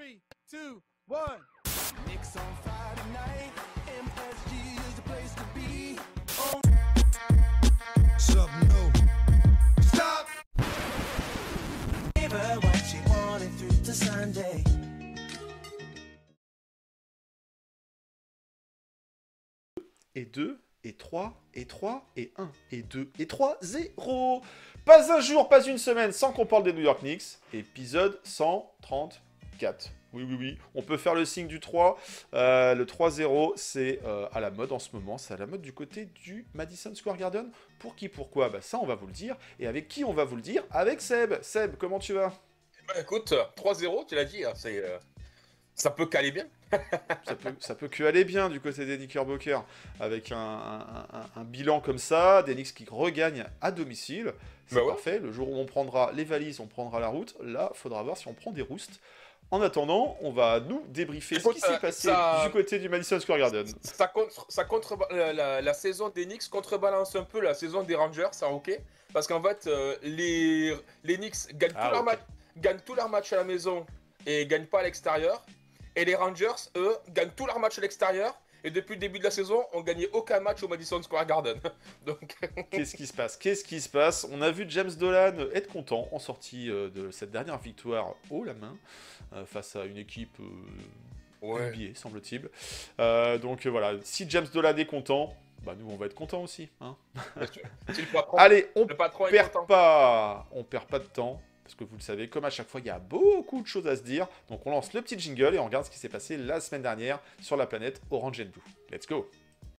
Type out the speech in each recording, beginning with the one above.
3, 2, 1. Knicks on Friday night. MSG is the place to be. Something new. Stop! Give her what she wanted through to Sunday. Et 2, et 3, et 3, et 1, et 2, et 3, 0. Pas un jour, pas une semaine sans qu'on parle des New York Knicks. Épisode 134. Oui, on peut faire le signe du 3. Le 3-0, c'est à la mode en ce moment. C'est à la mode du côté du Madison Square Garden. Pour qui, pourquoi? Bah ça, on va vous le dire. Et avec qui on va vous le dire? Avec Seb. Seb, comment tu vas? Bah, écoute, 3-0, tu l'as dit, hein, ça peut caler bien. ça peut que aller bien du côté des Knickerbockers. Avec un bilan comme ça, des Knicks qui regagnent à domicile. C'est Bah ouais. parfait. Le jour où on prendra les valises, on prendra la route. Là, faudra voir si on prend des roustes. En attendant, on va nous débriefer ce qui s'est passé du côté du Madison Square Garden. La saison des Knicks contrebalance un peu la saison des Rangers, ça ok. Parce qu'en fait, les Knicks gagnent tous leurs matchs à la maison et gagnent pas à l'extérieur. Et les Rangers, eux, gagnent tous leurs matchs à l'extérieur. Et depuis le début de la saison, on gagnait aucun match au Madison Square Garden. Donc... Qu'est-ce qui se passe? On a vu James Dolan être content en sortie de cette dernière victoire haut la main face à une équipe NBA, semble-t-il. Donc voilà, si James Dolan est content, bah nous on va être contents aussi. Hein. Allez, on perd pas de temps. Parce que vous le savez, comme à chaque fois, il y a beaucoup de choses à se dire. Donc on lance le petit jingle et on regarde ce qui s'est passé la semaine dernière sur la planète Orange and Blue. Let's go!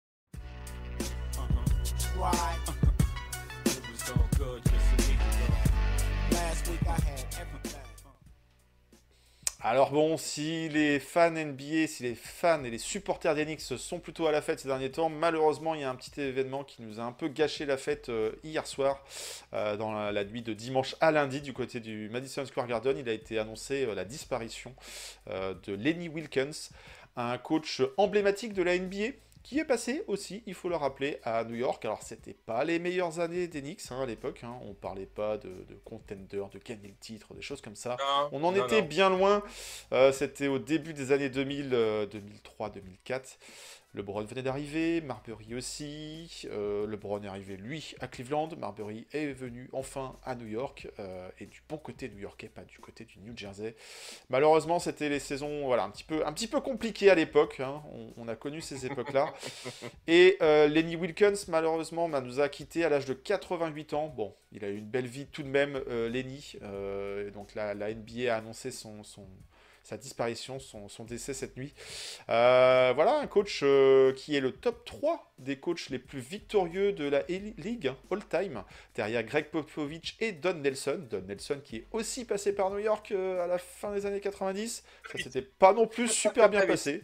Alors bon, si les fans NBA, si les fans et les supporters des Knicks sont plutôt à la fête ces derniers temps, malheureusement, il y a un petit événement qui nous a un peu gâché la fête hier soir, dans la nuit de dimanche à lundi, du côté du Madison Square Garden. Il a été annoncé la disparition de Lenny Wilkens, un coach emblématique de la NBA, qui est passé aussi, il faut le rappeler, à New York. Alors, c'était pas les meilleures années des Knicks à l'époque. On parlait pas de contender, de gagner le titre, des choses comme ça. On en était bien loin. C'était au début des années 2000, 2003, 2004. LeBron venait d'arriver, Marbury aussi. LeBron est arrivé, lui, à Cleveland. Marbury est venu enfin à New York, et du bon côté new-yorkais, pas du côté du New Jersey. Malheureusement, c'était les saisons voilà, un petit peu compliquées à l'époque. On a connu ces époques-là. Et Lenny Wilkens, malheureusement, nous a quittés à l'âge de 88 ans. Bon, il a eu une belle vie tout de même, Lenny. Donc la NBA a annoncé sa disparition, son décès cette nuit. Voilà, un coach qui est le top 3 des coachs les plus victorieux de la Ligue, all-time, derrière Greg Popovich et Don Nelson. Don Nelson qui est aussi passé par New York à la fin des années 90. Ça s'était pas non plus super bien passé.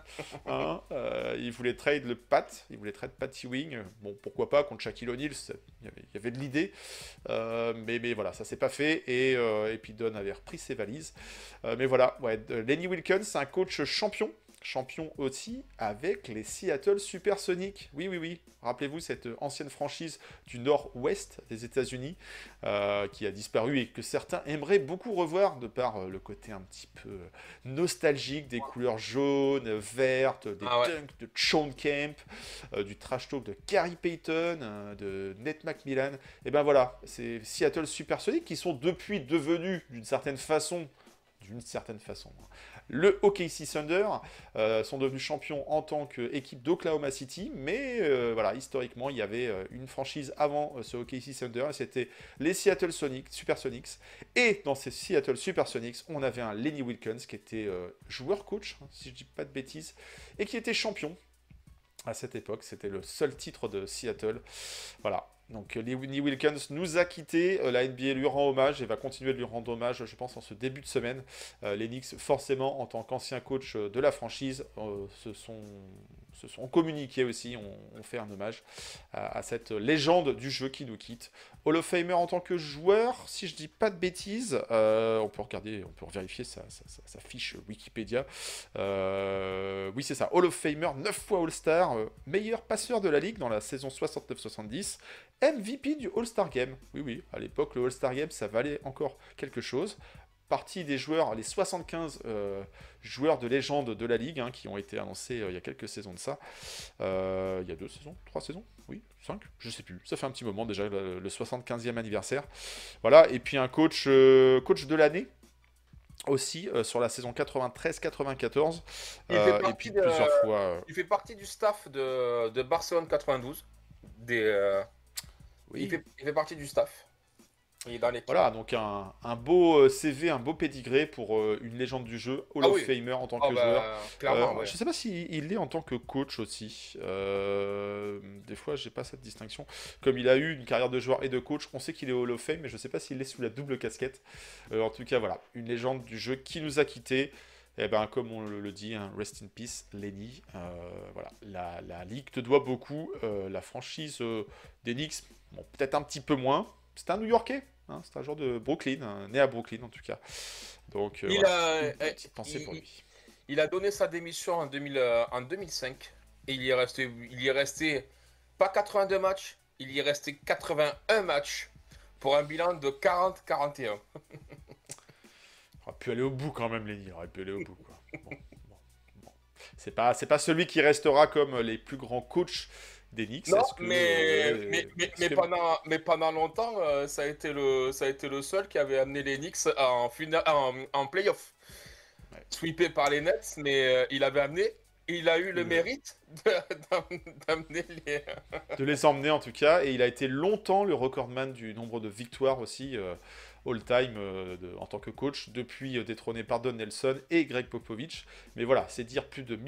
Il voulait trade Pat Ewing. Bon, pourquoi pas, contre Shaquille O'Neal, il y avait de l'idée. Mais voilà, ça s'est pas fait. Et puis Don avait repris ses valises. Mais voilà, ouais, Lenny Wilkens, c'est un coach champion aussi avec les Seattle Supersonics. Oui. Rappelez-vous cette ancienne franchise du nord-ouest des États-Unis qui a disparu et que certains aimeraient beaucoup revoir de par le côté un petit peu nostalgique des couleurs jaunes, vertes, des dunks de Sean Kemp, du trash talk de Gary Payton, de Nate McMillan. Et ben voilà, c'est Seattle Supersonics qui sont depuis devenus d'une certaine façon, le OKC Thunder, sont devenus champions en tant qu'équipe d'Oklahoma City, mais voilà, historiquement, il y avait une franchise avant ce OKC Thunder, et c'était les Seattle Supersonics. Et dans ces Seattle Supersonics, on avait un Lenny Wilkens qui était joueur-coach, si je ne dis pas de bêtises, et qui était champion à cette époque. C'était le seul titre de Seattle. Voilà. Donc Lenny Wilkens nous a quittés, la NBA lui rend hommage et va continuer de lui rendre hommage, je pense, en ce début de semaine. Les Knicks, forcément, en tant qu'ancien coach de la franchise, se sont communiqués aussi, ont fait un hommage à cette légende du jeu qui nous quitte. Hall of Famer en tant que joueur, si je dis pas de bêtises, on peut vérifier sa fiche Wikipédia. Oui, c'est ça, Hall of Famer, 9 fois All-Star, meilleur passeur de la ligue dans la saison 69-70, MVP du All-Star Game. Oui, à l'époque, le All-Star Game, ça valait encore quelque chose. partie des joueurs, les 75 joueurs de légende de la Ligue, qui ont été annoncés il y a quelques saisons de ça. Il y a 2 saisons, 3 saisons, oui, 5, je sais plus. Ça fait un petit moment déjà, le 75e anniversaire. Voilà, et puis un coach de l'année aussi sur la saison 93-94. Et puis plusieurs fois... Il fait partie du staff de Barcelone 92. Oui. Il fait partie du staff. Il est dans l'équipe. Voilà, donc un beau CV, un beau pédigré pour une légende du jeu, Hall of Famer en tant que joueur. Clairement, ouais. Je ne sais pas s'il l'est en tant que coach aussi. Des fois, j'ai pas cette distinction. Comme il a eu une carrière de joueur et de coach, on sait qu'il est Hall of Fame, mais je ne sais pas s'il est sous la double casquette. En tout cas, voilà, une légende du jeu qui nous a quittés. Et ben, comme on le dit, rest in peace, Lenny. Voilà, la Ligue te doit beaucoup. La franchise des Knicks, bon, peut-être un petit peu moins. C'est un New-Yorkais, c'est un joueur de Brooklyn, né à Brooklyn en tout cas. Donc, une petite pensée pour lui. Il a donné sa démission en 2005 et il y est resté pas 82 matchs, il y est resté 81 matchs pour un bilan de 40-41. Il aurait pu aller au bout quand même, Lenny, il aurait pu aller au bout, quoi. Bon. C'est pas celui qui restera comme les plus grands coachs des Knicks. Non, mais pendant longtemps, ça a été le seul qui avait amené les Knicks en playoff. Ouais. Sweepé par les Nets, mais il a eu le mérite d'amener les... de les emmener en tout cas, et il a été longtemps le recordman du nombre de victoires aussi all-time en tant que coach, depuis détrôné par Don Nelson et Greg Popovich. Mais voilà, c'est dire plus de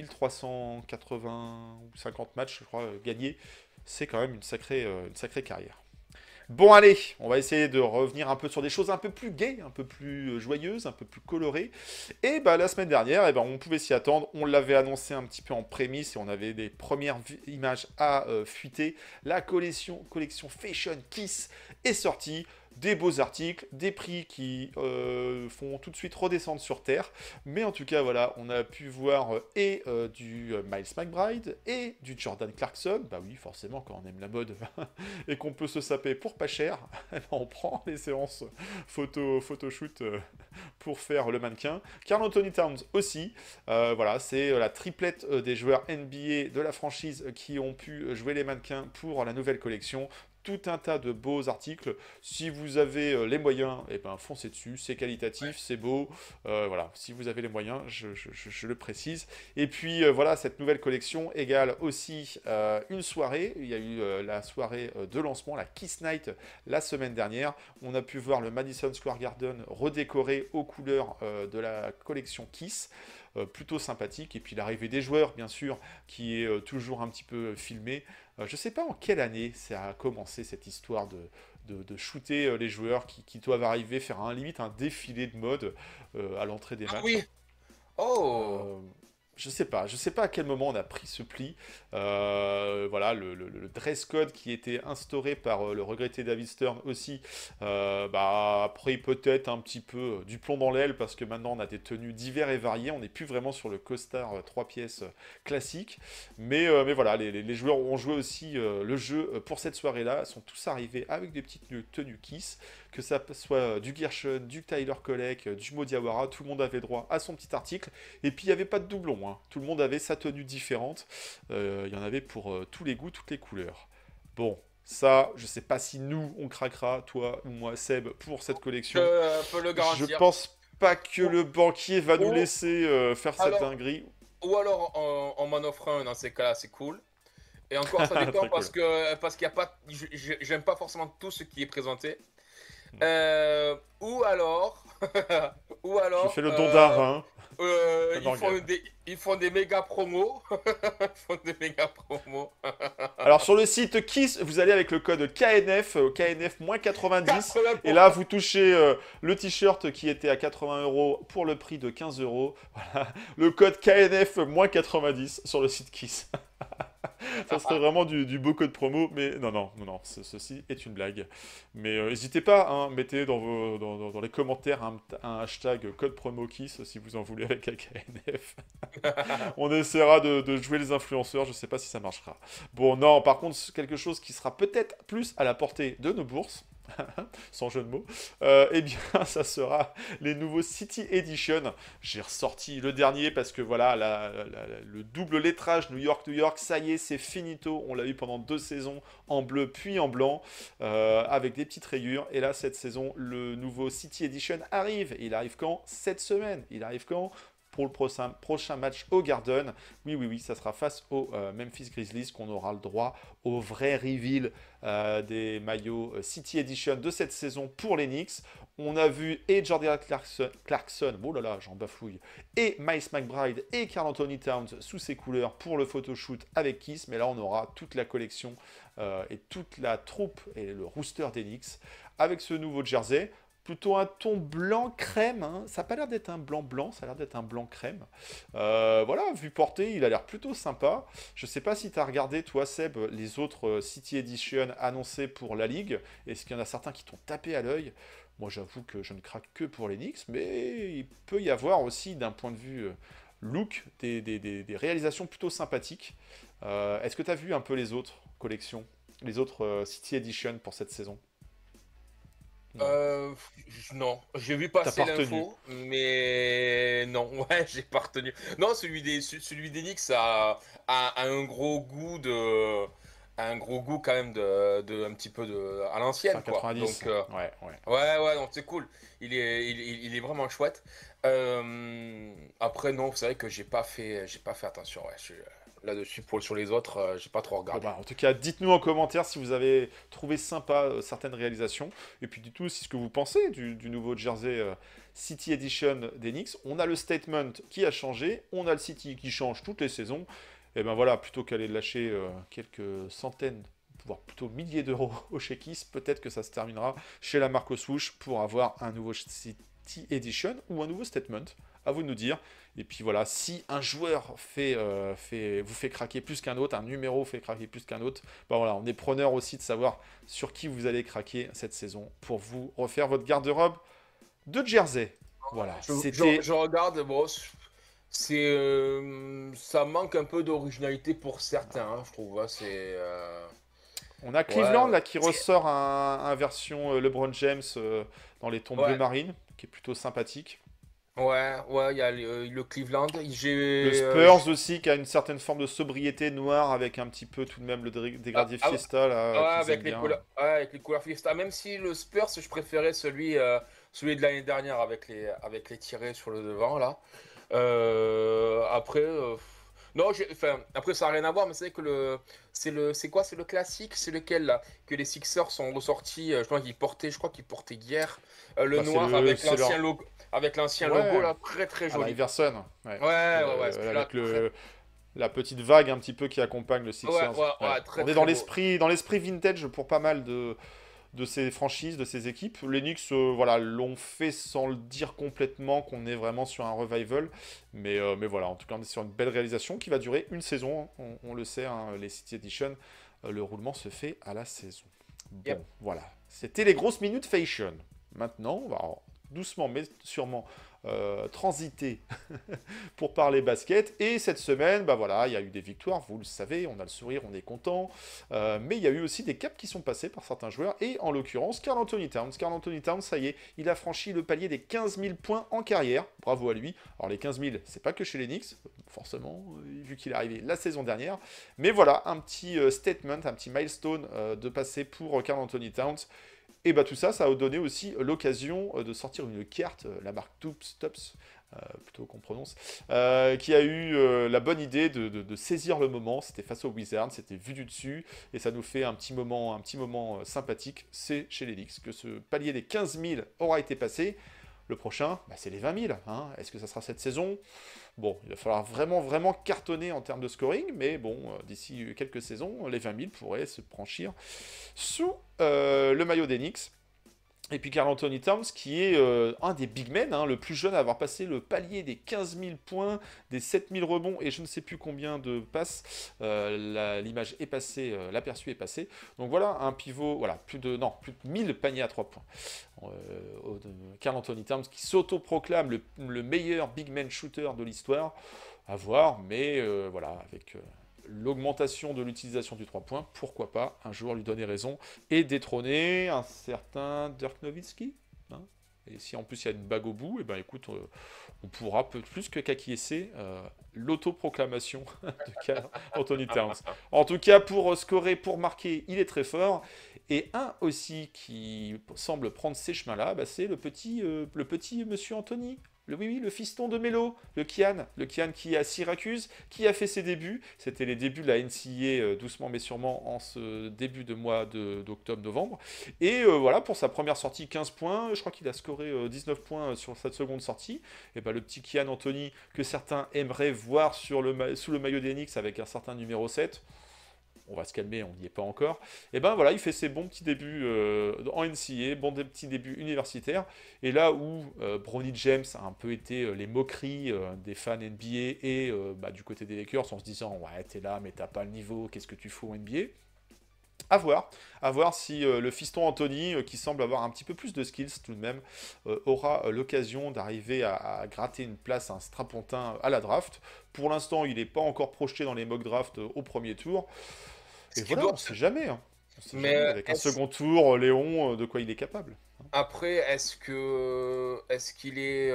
1380 ou 50 matchs, je crois, gagnés. C'est quand même une sacrée carrière. Bon, allez, on va essayer de revenir un peu sur des choses un peu plus gaies, un peu plus joyeuses, un peu plus colorées. Et bah, la semaine dernière, on pouvait s'y attendre. On l'avait annoncé un petit peu en prémisse et on avait des premières images à fuiter. La collection Fashion Kiss est sortie. Des beaux articles, des prix qui font tout de suite redescendre sur Terre. Mais en tout cas, voilà, on a pu voir du Miles McBride et du Jordan Clarkson. Bah oui, forcément, quand on aime la mode et qu'on peut se saper pour pas cher, on prend les séances photoshoot pour faire le mannequin. Karl Anthony Towns aussi. Voilà, c'est la triplette des joueurs NBA de la franchise qui ont pu jouer les mannequins pour la nouvelle collection. Tout un tas de beaux articles. Si vous avez les moyens, foncez dessus. C'est qualitatif, c'est beau. Voilà, si vous avez les moyens, je le précise. Et puis voilà, cette nouvelle collection égale aussi une soirée. Il y a eu la soirée de lancement, la Kiss Night, la semaine dernière. On a pu voir le Madison Square Garden redécoré aux couleurs de la collection Kiss. Plutôt sympathique. Et puis l'arrivée des joueurs, bien sûr, qui est toujours un petit peu filmée. Je ne sais pas en quelle année ça a commencé cette histoire de shooter les joueurs qui doivent arriver, faire limite un défilé de mode à l'entrée des matchs. Ah oui. Oh. Je sais pas à quel moment on a pris ce pli. Voilà, le dress code qui était instauré par le regretté David Stern aussi, après peut-être un petit peu du plomb dans l'aile, parce que maintenant on a des tenues diverses et variées, on n'est plus vraiment sur le costard 3 pièces classique. Mais voilà, les joueurs ont joué aussi le jeu pour cette soirée-là, sont tous arrivés avec des petites tenues Kiss, que ça soit du Gershon, du Tyler Kolek, du Mo Diawara, tout le monde avait droit à son petit article. Et puis il n'y avait pas de doublon, tout le monde avait sa tenue différente. Il y en avait pour tous les goûts, toutes les couleurs. Bon, ça, je sais pas si nous, on craquera, toi ou moi, Seb, pour cette collection. Je peux le garantir. Je pense pas que le banquier va nous laisser faire cette dinguerie. Ou alors, on m'en offre un, dans ces cas-là, c'est cool. Et encore, ça dépend parce qu'il y a pas... J'aime pas forcément tout ce qui est présenté. Ou alors... Je fais le don d'art, ils font des méga promos. Alors sur le site Kiss, vous allez avec le code KNF, KNF moins 90. Et là, vous touchez le t-shirt qui était à 80 € pour le prix de 15 €. Voilà, le code KNF moins 90 sur le site Kiss. Ça serait vraiment du beau code promo, mais non, ceci est une blague. Mais n'hésitez pas, mettez dans les commentaires un hashtag code promo Kiss si vous en voulez avec un KNF. On essaiera de jouer les influenceurs, je sais pas si ça marchera. Bon, non, par contre, quelque chose qui sera peut-être plus à la portée de nos bourses. sans jeu de mots, eh bien, ça sera les nouveaux City Edition. J'ai ressorti le dernier parce que voilà, le double lettrage New York-New York, ça y est, c'est finito. On l'a eu pendant 2 saisons en bleu puis en blanc, avec des petites rayures. Et là, cette saison, le nouveau City Edition arrive. Il arrive quand? Cette semaine. Il arrive quand? Pour le prochain match au Garden. Oui, oui, oui, ça sera face aux Memphis Grizzlies qu'on aura le droit au vrai reveal des maillots City Edition de cette saison pour les Knicks. On a vu et Jordan Clarkson, oh là là, j'en bafouille, et Miles McBride et Karl Anthony Towns sous ses couleurs pour le photoshoot avec Kiss. Mais là, on aura toute la collection et toute la troupe et le rooster des Knicks avec ce nouveau jersey. Plutôt un ton blanc crème, hein. Ça n'a pas l'air d'être un blanc blanc, ça a l'air d'être un blanc crème. Voilà, vu porté, il a l'air plutôt sympa. Je ne sais pas si tu as regardé, toi Seb, les autres City Edition annoncés pour la Ligue. Est-ce qu'il y en a certains qui t'ont tapé à l'œil? Moi j'avoue que je ne craque que pour les Knicks, mais il peut y avoir aussi d'un point de vue look des réalisations plutôt sympathiques. Est-ce que tu as vu un peu les autres collections, les autres City Edition pour cette saison? Non. Non, j'ai vu T'as passer pas retenu. l'info, mais non, ouais, j'ai pas retenu. Non, celui d'Enix a un gros goût un gros goût quand même un petit peu à l'ancienne, Fin quoi. 90. Donc, Ouais, ouais. ouais, donc c'est cool. Il est vraiment chouette. Après, non, c'est vrai que j'ai pas fait attention. Ouais, je suis là-dessus sur les autres, j'ai pas trop Bon regardé. bah, en tout cas, dites-nous en commentaire si vous avez trouvé sympa certaines réalisations. Et puis dites-nous aussi ce que vous pensez du nouveau jersey City Edition d'Enix. On a le statement qui a changé, on a le City qui change toutes les saisons. Et ben voilà, plutôt qu'aller lâcher quelques centaines, voire plutôt milliers d'euros au Shekis, peut-être que ça se terminera chez la marque aux swoosh pour avoir un nouveau City Edition ou un nouveau statement. À vous de nous dire. Et puis voilà, si un joueur vous fait craquer plus qu'un autre, un numéro fait craquer plus qu'un autre, ben voilà, on est preneur aussi de savoir sur qui vous allez craquer cette saison pour vous refaire votre garde-robe de jersey. Voilà, c'était... Je regarde, bon, ça manque un peu d'originalité pour certains, hein, je trouve. Hein, On a ouais, Cleveland là qui c'est- ressort un version LeBron James dans les tons bleu ouais, marine, qui est plutôt sympathique. ouais, il y a le Cleveland. Le Spurs aussi qui a une certaine forme de sobriété noire avec un petit peu tout de même le Ah, dégradé ah, Fiesta ouais, là qu'ils aiment bien. ouais, avec les couleurs Fiesta. Même si le Spurs, je préférais celui de l'année dernière avec les tirés sur le devant là. Après, non, enfin, après ça n'a rien à voir, mais c'est vrai que c'est quoi, c'est le classique, c'est lequel là, que les Sixers sont ressortis, je crois qu'ils portaient hier, le Bah, noir c'est leur... avec l'ancien logo Ouais, là, très très à la joli. Iverson, ouais. Ouais, celui-là, Avec la petite vague un petit peu qui accompagne le Sixers. Ouais. très On est très beau. dans l'esprit vintage pour pas mal de ces franchises, de ces équipes. Les Knicks, voilà, l'ont fait sans le dire complètement qu'on est vraiment sur un revival. Mais voilà, en tout cas, on est sur une belle réalisation qui va durer une saison. On le sait, hein, les City Edition, le roulement se fait à la saison. Yep. Bon, voilà. C'était les grosses minutes fashion. Maintenant, on va doucement mais sûrement transiter pour parler basket. Et cette semaine, bah voilà, il y a eu des victoires, vous le savez, on a le sourire, on est content. Mais il y a eu aussi des caps qui sont passés par certains joueurs. Et en l'occurrence, Karl Anthony Towns. Karl Anthony Towns, ça y est, il a franchi le palier des 15 000 points en carrière. Bravo à lui. Alors les 15 000, c'est pas que chez les Knicks, forcément, vu qu'il est arrivé la saison dernière. Mais voilà, un petit statement, un petit milestone de passer pour Karl Anthony Towns. Et bah tout ça, ça a donné aussi l'occasion de sortir une carte, la marque Tops, plutôt qu'on prononce, qui a eu la bonne idée de saisir le moment. C'était face aux Wizards, c'était vu du dessus, et ça nous fait un petit moment sympathique. C'est chez les Knicks que ce palier des 15 000 aura été passé. Le prochain, bah, c'est les 20 000. Hein. Est-ce que ça sera cette saison? Bon, il va falloir vraiment cartonner en termes de scoring, mais bon, d'ici quelques saisons, les 20 000 pourraient se franchir sous le maillot des Knicks. Et puis Karl Anthony Towns, qui est un des big men, hein, le plus jeune à avoir passé le palier des 15 000 points, des 7 000 rebonds et je ne sais plus combien de passes. L'image est passée, l'aperçu est passé. Donc voilà, un pivot, voilà, plus de 1000 paniers à 3 points. Karl Anthony Towns qui s'auto-proclame le meilleur big man shooter de l'histoire. À voir, mais voilà, avec l'augmentation de l'utilisation du 3 points, pourquoi pas un jour lui donner raison et détrôner un certain Dirk Nowitzki, hein. Et si en plus il y a une bague au bout, et ben écoute, on pourra plus que qu'acquiescer l'autoproclamation de Karl Anthony Towns. En tout cas, pour scorer, pour marquer, il est très fort. Et un aussi qui semble prendre ces chemins-là, bah, c'est le petit monsieur Anthony. Oui, le fiston de Melo, le Kian qui est à Syracuse, qui a fait ses débuts. C'était les débuts de la NCAA, doucement mais sûrement, en ce début de mois d'octobre-novembre. Et voilà, pour sa première sortie, 15 points. Je crois qu'il a scoré 19 points sur sa seconde sortie. Et bah, le petit Kian Anthony, que certains aimeraient voir sous le maillot d'Enix avec un certain numéro 7. On va se calmer, on n'y est pas encore. Et ben voilà, il fait ses bons petits débuts en NCAA, petits débuts universitaires. Et là où Bronny James a un peu été les moqueries des fans NBA et du côté des Lakers en se disant ouais, t'es là, mais t'as pas le niveau, qu'est-ce que tu fous en NBA? À voir si le fiston Anthony, qui semble avoir un petit peu plus de skills tout de même, aura l'occasion d'arriver à gratter une place, un strapontin à la draft. Pour l'instant, il n'est pas encore projeté dans les mock drafts au premier tour. Et voilà, on ne sait jamais. Hein. On sait Mais jamais. Avec un second tour, Léon, de quoi il est capable. après, est-ce qu'il est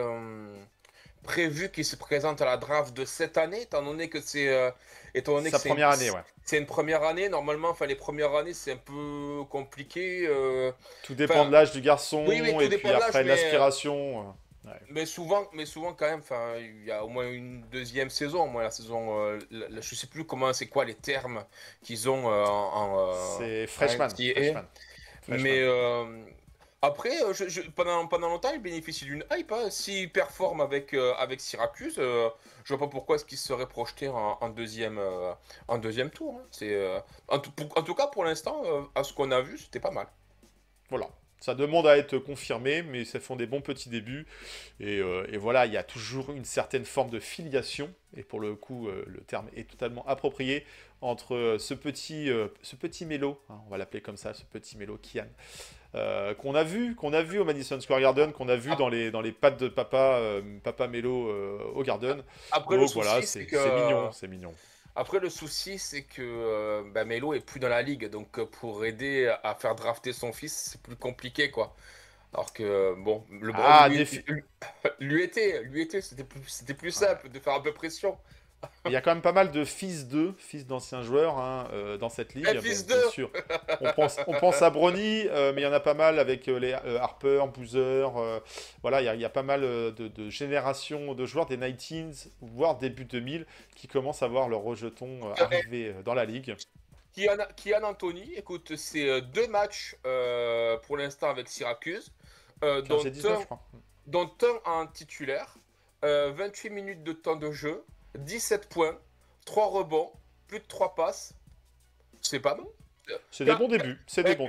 prévu qu'il se présente à la draft de cette année, étant donné que c'est Sa première année, ouais. C'est une première année. Normalement, enfin les premières années, c'est un peu compliqué. Tout dépend de l'âge du garçon oui, tout et dépend puis de l'âge, après mais l'aspiration. Ouais. mais souvent quand même, enfin, il y a au moins une deuxième saison, au moins la saison, je sais plus c'est quoi les termes qu'ils ont C'est freshman. NCAA. Mais après, pendant longtemps, il bénéficie d'une hype, hein. S'il performe avec Syracuse, je vois pas pourquoi est-ce qu'il serait projeté en deuxième tour, hein. En tout cas, pour l'instant, à ce qu'on a vu, c'était pas mal. Voilà. Ça demande à être confirmé, mais ça font des bons petits débuts. Et voilà, il y a toujours une certaine forme de filiation, et pour le coup, le terme est totalement approprié, entre ce petit mélo, hein, on va l'appeler comme ça, ce petit mélo Kian, qu'on a vu au Madison Square Garden, qu'on a vu dans les pattes de papa Mélo au Garden. Après, donc voilà, c'est mignon, c'est mignon. Après, le souci, c'est que Melo est plus dans la ligue, donc pour aider à faire drafter son fils, c'est plus compliqué, quoi. Alors que, bon, le Brown lui était, c'était plus simple de faire un peu pression. Il y a quand même pas mal de fils d'anciens joueurs, hein, dans cette ligue. Bien sûr. On pense à Bronny, mais il y en a pas mal avec les Harper, Boozer. Voilà, il y a pas mal de générations de joueurs des 19s, voire début 2000, qui commencent à voir leur rejeton arriver dans la ligue. Kian Anthony, écoute, c'est 2 matchs pour l'instant avec Syracuse, dont 19, je crois. dont un en titulaire, 28 minutes de temps de jeu, 17 points, 3 rebonds, plus de 3 passes. C'est pas bon. C'est des bons débuts.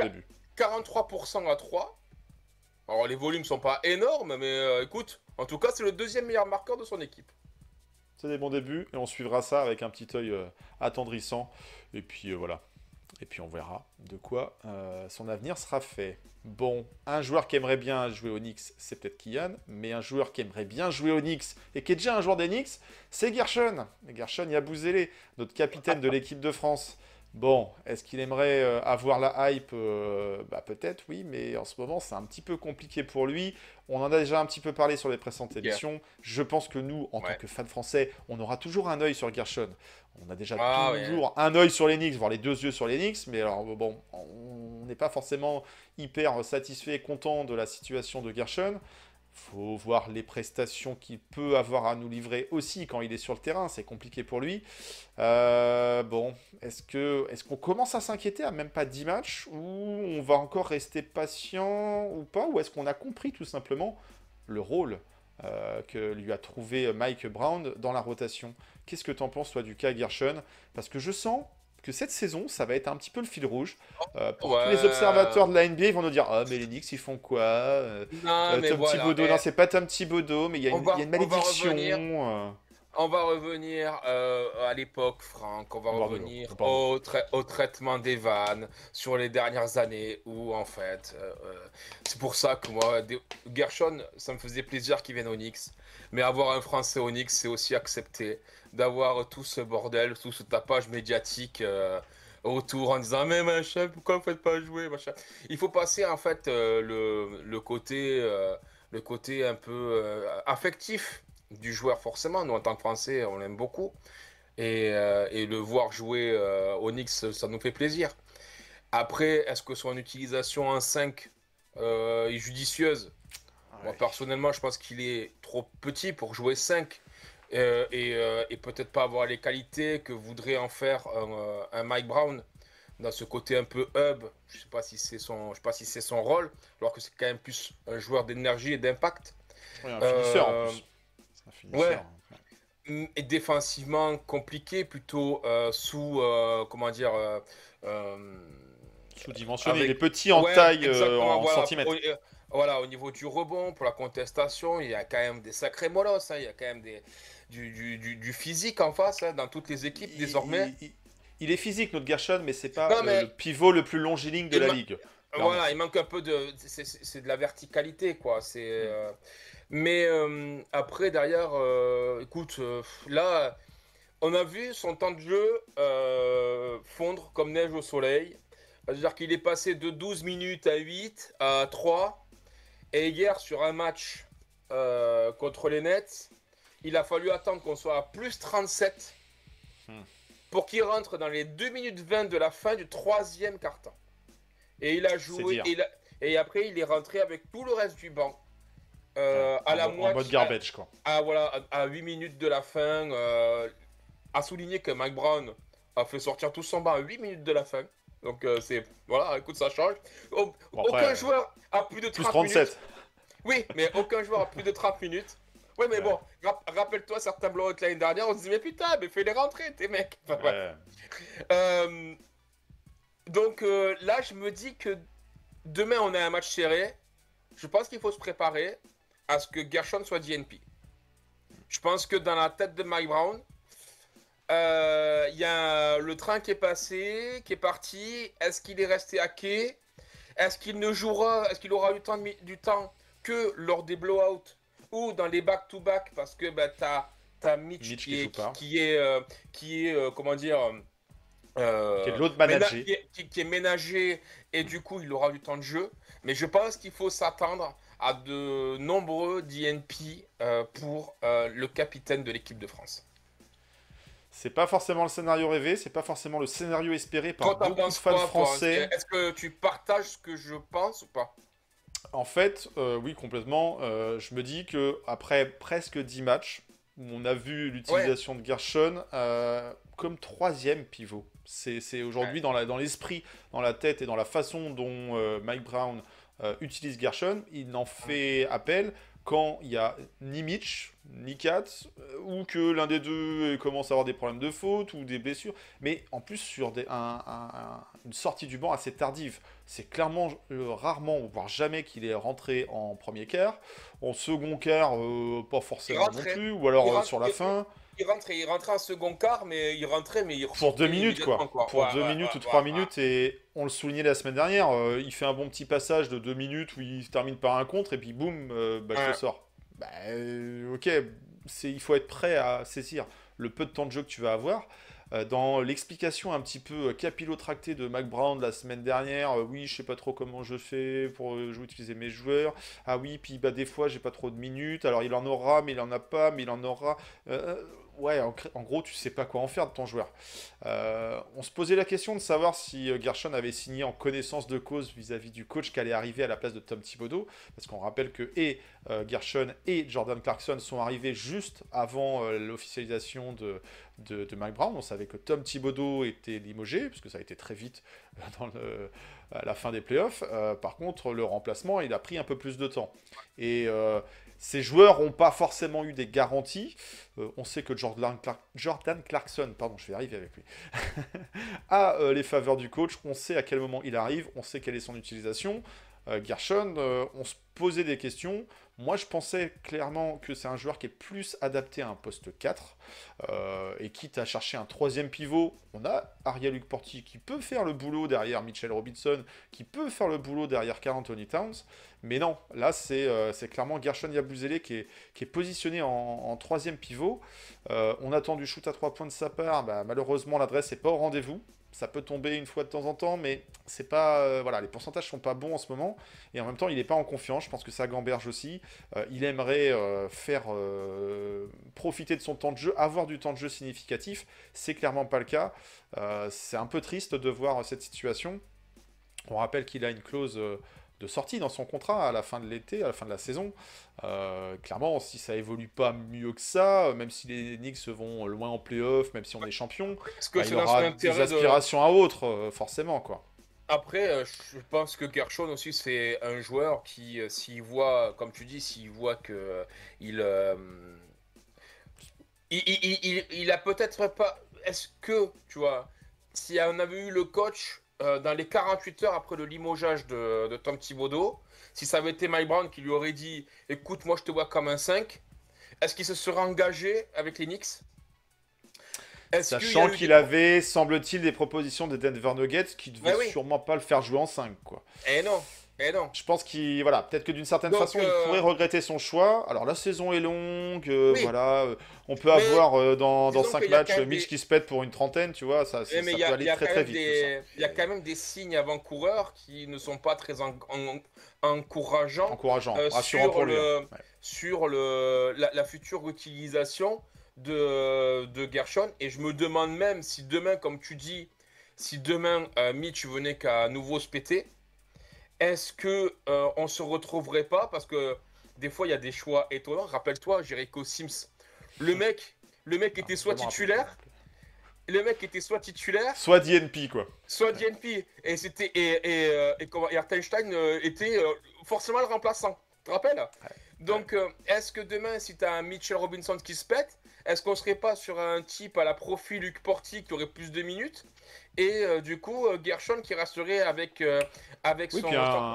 43% à 3. Alors les volumes sont pas énormes, mais écoute, en tout cas, c'est le deuxième meilleur marqueur de son équipe. C'est des bons débuts et on suivra ça avec un petit œil attendrissant. Et puis voilà. Et puis on verra de quoi son avenir sera fait. Bon, un joueur qui aimerait bien jouer au Knicks, c'est peut-être Kian, mais un joueur qui aimerait bien jouer au Knicks et qui est déjà un joueur des Knicks, c'est Gershon. Gershon Yabusele, notre capitaine de l'équipe de France. Bon, est-ce qu'il aimerait avoir la hype? Peut-être, oui, mais en ce moment, c'est un petit peu compliqué pour lui. On en a déjà un petit peu parlé sur les précédentes émissions. Je pense que nous, en tant que fans français, on aura toujours un œil sur Gershon. On a déjà toujours un œil sur les Knicks, voire les 2 yeux sur les Knicks, mais alors bon, on n'est pas forcément hyper satisfait et content de la situation de Gershon. Faut voir les prestations qu'il peut avoir à nous livrer aussi quand il est sur le terrain, c'est compliqué pour lui. Bon, est-ce qu'on commence à s'inquiéter à même pas 10 matchs, ou on va encore rester patient ou pas, ou est-ce qu'on a compris tout simplement le rôle que lui a trouvé Mike Brown dans la rotation? Qu'est-ce que t'en penses toi du cas Gershon? Parce que je sens que cette saison, ça va être un petit peu le fil rouge. Pour tous les observateurs de la NBA, ils vont nous dire « Ah, mais les Knicks, ils font quoi Non, mais Tom voilà. Thibodeau, non, c'est pas Tom Thibodeau, mais il y a une malédiction. On va revenir à l'époque, Franck. On va revenir au traitement des vannes sur les dernières années où, en fait, c'est pour ça que moi, Gershon, ça me faisait plaisir qu'il vienne aux Knicks. Mais avoir un Français au Knicks, c'est aussi accepter d'avoir tout ce bordel, tout ce tapage médiatique autour en disant mais machin, pourquoi vous faites pas jouer machin. Il faut passer en fait le côté un peu affectif du joueur forcément. Nous en tant que Français, on l'aime beaucoup et le voir jouer au Knicks, ça nous fait plaisir. Après, est-ce que son utilisation en 5 est judicieuse? Moi, Ouais. personnellement, je pense qu'il est trop petit pour jouer 5 et peut-être pas avoir les qualités que voudrait en faire un Mike Brown dans ce côté un peu hub. Je sais pas si c'est son rôle, alors que c'est quand même plus un joueur d'énergie et d'impact. Ouais, un finisseur en Euh, plus. C'est un ouais, finisseur. et défensivement compliqué, plutôt comment dire, euh, Sous-dimensionné. Il est avec, petit en ouais, taille exactement, en voilà. centimètres. Voilà, au niveau du rebond, pour la contestation, il y a quand même des sacrés molosses, hein, il y a quand même du physique en face, hein, dans toutes les équipes désormais. Il est physique, notre Gershon, mais c'est pas Non, le mais pivot le plus longiligne de il, la ma- ligue. Clairement. voilà, il manque un peu de. C'est de la verticalité, quoi. Hmm. Mais après, derrière, écoute, là, on a vu son temps de jeu fondre comme neige au soleil. C'est-à-dire qu'il est passé de 12 minutes à 8 à 3. Et hier, sur un match contre les Nets, il a fallu attendre qu'on soit à plus 37 Hmm. pour qu'il rentre dans les 2 minutes 20 de la fin du troisième quart-temps. Et il a C'est joué, dire. et après, il est rentré avec tout le reste du banc. Ouais. À la En mode moitié, garbage, quoi. voilà, à 8 minutes de la fin, à souligner que Mike Brown a fait sortir tout son banc à 8 minutes de la fin. Donc, voilà, écoute, ça change. Bon, Aucun après, joueur a plus de plus 30 minutes. 37. Oui, mais aucun joueur a plus de 30 minutes. Oui, mais Ouais. bon, rappelle-toi certains blowouts l'année dernière, on se dit, mais putain, mais fais-les rentrer, tes mecs. Enfin, bref. Ouais. Euh, donc là, je me dis que demain, on a un match serré. Je pense qu'il faut se préparer à ce que Gershon soit DNP. Je pense que dans la tête de Mike Brown, il y a le train qui est passé, qui est parti. Est-ce qu'il est resté à quai? Est-ce qu'il ne jouera, est-ce qu'il aura du temps que lors des blowouts ou dans les back-to-back? Parce que bah, t'as Mitch, Mitch qui joue pas. qui est comment dire, Qui est de l'autre manager. qui est ménagé et du coup il aura du temps de jeu. Mais je pense qu'il faut s'attendre à de nombreux DNP pour le capitaine de l'équipe de France. C'est pas forcément le scénario rêvé, c'est pas forcément le scénario espéré Toi, par t'en beaucoup de penses fans quoi, toi? français. Est-ce que tu partages ce que je pense ou pas? En fait, oui, complètement. Je me dis que après presque 10 matchs, où on a vu Ouais. l'utilisation de Gershon comme troisième pivot. C'est aujourd'hui Ouais. dans l'esprit, dans la tête et dans la façon dont Mike Brown utilise Gershon, il n'en fait appel quand il y a ni Mitch, ni Kat, ou que l'un des deux commence à avoir des problèmes de faute ou des blessures, mais en plus sur une sortie du banc assez tardive. C'est clairement rarement, voire jamais qu'il est rentré en premier quart. En second quart, pas Il forcément non rentrait. plus, ou Il alors rentre, sur la fin. il rentrait en second quart, mais il rentrait, mais il Pour deux ressortait minutes, immédiatement, quoi. quoi. Pour Ouais, deux ouais, minutes ou ouais, trois ouais, ouais. minutes, et on le soulignait la semaine dernière, il fait un bon petit passage de 2 minutes où il se termine par un contre, et puis boum, bah, je Ouais. te sors. Bah, ok, il faut être prêt à saisir le peu de temps de jeu que tu vas avoir. Dans l'explication un petit peu capillotractée de Mac Brown la semaine dernière, oui, je sais pas trop comment je fais pour utiliser mes joueurs. Ah oui, puis bah, des fois j'ai pas trop de minutes. Alors il en aura, mais il en a pas, mais il en aura. Ouais, en gros, tu sais pas quoi en faire de ton joueur. On se posait la question de savoir si Gershon avait signé en connaissance de cause vis-à-vis du coach qui allait arriver à la place de Tom Thibodeau, parce qu'on rappelle que Gershon et Jordan Clarkson sont arrivés juste avant l'officialisation de Mike Brown. On savait que Tom Thibodeau était limogé, puisque ça a été très vite à la fin des playoffs. Par contre, le remplacement, il a pris un peu plus de temps. Et ces joueurs n'ont pas forcément eu des garanties. On sait que Jordan Clarkson, pardon, je vais arriver avec lui, a les faveurs du coach. On sait à quel moment il arrive, on sait quelle est son utilisation. Gershon, on se posait des questions. Moi, je pensais clairement que c'est un joueur qui est plus adapté à un poste 4. Et quitte à chercher un troisième pivot, on a Ariel Porti qui peut faire le boulot derrière Mitchell Robinson, qui peut faire le boulot derrière Karl Anthony Towns. Mais non, là, c'est clairement Gershon Yabusele qui est positionné en troisième pivot. On attend du shoot à 3 points de sa part. Bah, malheureusement, l'adresse n'est pas au rendez-vous. Ça peut tomber une fois de temps en temps, mais c'est pas, voilà, les pourcentages sont pas bons en ce moment. Et en même temps, il n'est pas en confiance. Je pense que ça gamberge aussi. Il aimerait faire profiter de son temps de jeu, avoir du temps de jeu significatif. C'est clairement pas le cas. C'est un peu triste de voir cette situation. On rappelle qu'il a une clause de sortie dans son contrat à la fin de l'été, à la fin de la saison. Clairement, si ça évolue pas mieux que ça, même si les Knicks vont loin en playoff, même si on est champion, Est-ce que bah, c'est il dans son aura des intérêt de. aspirations à autres, forcément, quoi. Après, je pense que Gershon aussi, c'est un joueur qui, s'il voit, comme tu dis, s'il voit que il, euh, il a peut-être pas. Est-ce que, tu vois, si on avait eu le coach dans les 48 heures après le limogeage de Tom Thibodeau, si ça avait été Mike Brown qui lui aurait dit, écoute, moi je te vois comme un 5, est-ce qu'il se serait engagé avec les Knicks? Est-ce qu'il y a Sachant eu qu'il des... avait, semble-t-il, des propositions des Denver Nuggets qui Mais devaient oui, sûrement pas le faire jouer en 5, quoi. eh non, eh non. Je pense qu'il, voilà, peut-être que d'une certaine Donc, façon, il pourrait regretter son choix. Alors la saison est longue, oui, voilà, on peut mais avoir dans disons 5 qu'il y a quand matchs même Mitch des... qui se pète pour une trentaine, tu vois, Mais ça il y peut a, aller très très vite tout ça. il y a quand même des signes avant-coureurs qui ne sont pas très encourageants Encourageant, rassurant sur pour lui, hein. Ouais. la future utilisation de Gershon. Et je me demande même si demain, comme tu dis, si demain Mitch venait qu'à nouveau se péter, est-ce que on se retrouverait pas? Parce que des fois, il y a des choix étonnants. Rappelle-toi, Jericho Sims. Le mec, le mec était soit Je me rappelle pas non titulaire, plus. le mec était soit titulaire, Soit DNP, quoi. soit DNP. Et c'était et Hartenstein était forcément le remplaçant. Tu te rappelles? Donc, est-ce que demain, si tu as un Mitchell Robinson qui se pète, est-ce qu'on serait pas sur un type à la profil Luc Porty qui aurait plus de minutes et du coup Gershon qui resterait avec Oui, son puis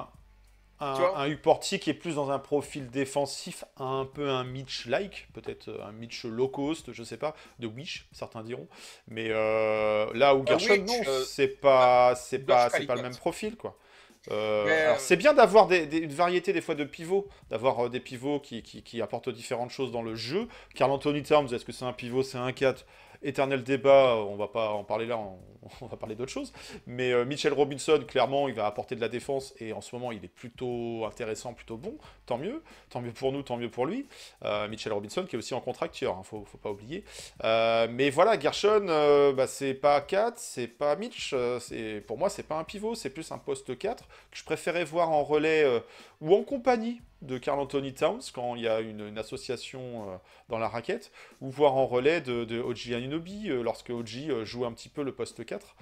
tu vois? un Uporti qui est plus dans un profil défensif, un peu un Mitch-like, peut-être un Mitch low cost, je sais pas, de Wish, certains diront. Mais là où Gershon, Witch, non, bah, c'est pas le même Calicut. profil, quoi. Mais Alors c'est bien d'avoir une variété des fois de pivots, d'avoir des pivots qui apportent différentes choses dans le jeu. Karl Anthony Towns, est-ce que c'est un pivot, c'est un 4? Éternel débat, on va pas en parler là, on va parler d'autre chose. Mais Mitchell Robinson, clairement, il va apporter de la défense et en ce moment, il est plutôt intéressant, plutôt bon. Tant mieux pour nous, tant mieux pour lui. Mitchell Robinson qui est aussi en contracteur, hein, faut pas oublier. Mais voilà, Gershon, bah, c'est pas 4, c'est pas Mitch, pour moi, c'est pas un pivot, c'est plus un poste 4 que je préférais voir en relais ou en compagnie de Karl Anthony Towns quand il y a une association dans la raquette, ou voir en relais de OG Anunoby lorsque OG joue un petit peu le poste 4.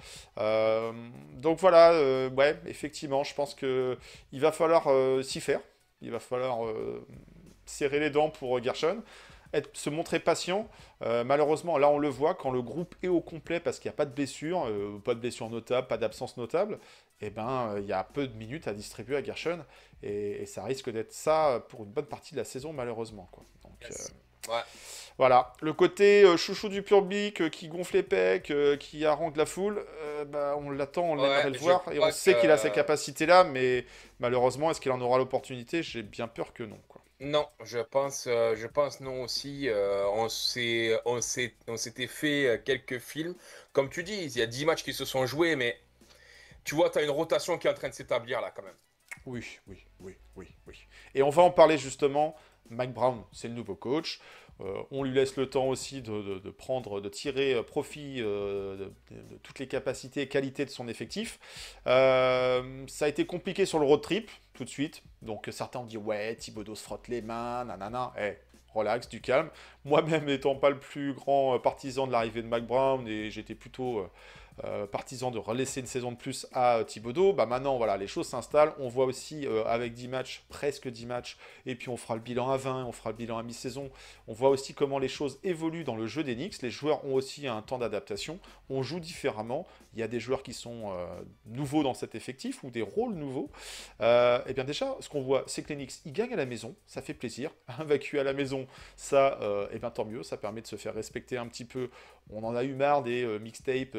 Donc voilà, ouais, effectivement, je pense que il va falloir s'y faire. Il va falloir serrer les dents pour Gershon. Se montrer patient. Malheureusement, là on le voit, quand le groupe est au complet parce qu'il n'y a pas de blessure notable, pas d'absence notable, et ben il y a peu de minutes à distribuer à Gershon et ça risque d'être ça pour une bonne partie de la saison malheureusement, quoi. Donc, yes. Ouais. voilà, le côté chouchou du public qui gonfle les pecs, qui harangue la foule, bah, on l'attend, on aimerait le Je voir et on crois sait qu'il a ces que capacités-là, mais malheureusement, est-ce qu'il en aura l'opportunité? J'ai bien peur que non, quoi. non, je pense non aussi. On s'était fait quelques films. Comme tu dis, il y a 10 matchs qui se sont joués, mais tu vois, tu as une rotation qui est en train de s'établir là quand même. Oui, oui, oui, oui, oui. Et on va en parler justement. Mike Brown, c'est le nouveau coach. On lui laisse le temps aussi de prendre, de tirer profit de toutes les capacités et qualités de son effectif. Ça a été compliqué sur le road trip, tout de suite. Donc certains ont dit, ouais, Thibodeau se frotte les mains, nanana. Relax, du calme. Moi-même étant pas le plus grand partisan de l'arrivée de Mike Brown, et j'étais plutôt partisan de relaisser une saison de plus à Thibodeau, bah maintenant voilà, les choses s'installent. On voit aussi avec 10 matchs, presque 10 matchs, et puis on fera le bilan à 20, on fera le bilan à mi-saison. On voit aussi comment les choses évoluent dans le jeu des Knicks. Les joueurs ont aussi un temps d'adaptation, on joue différemment. Il y a des joueurs qui sont nouveaux dans cet effectif ou des rôles nouveaux. Et bien déjà, ce qu'on voit, c'est que les Knicks, ils gagnent à la maison, ça fait plaisir. Un vacu à la maison, ça, et bien tant mieux, ça permet de se faire respecter un petit peu. On en a eu marre des mixtapes à base de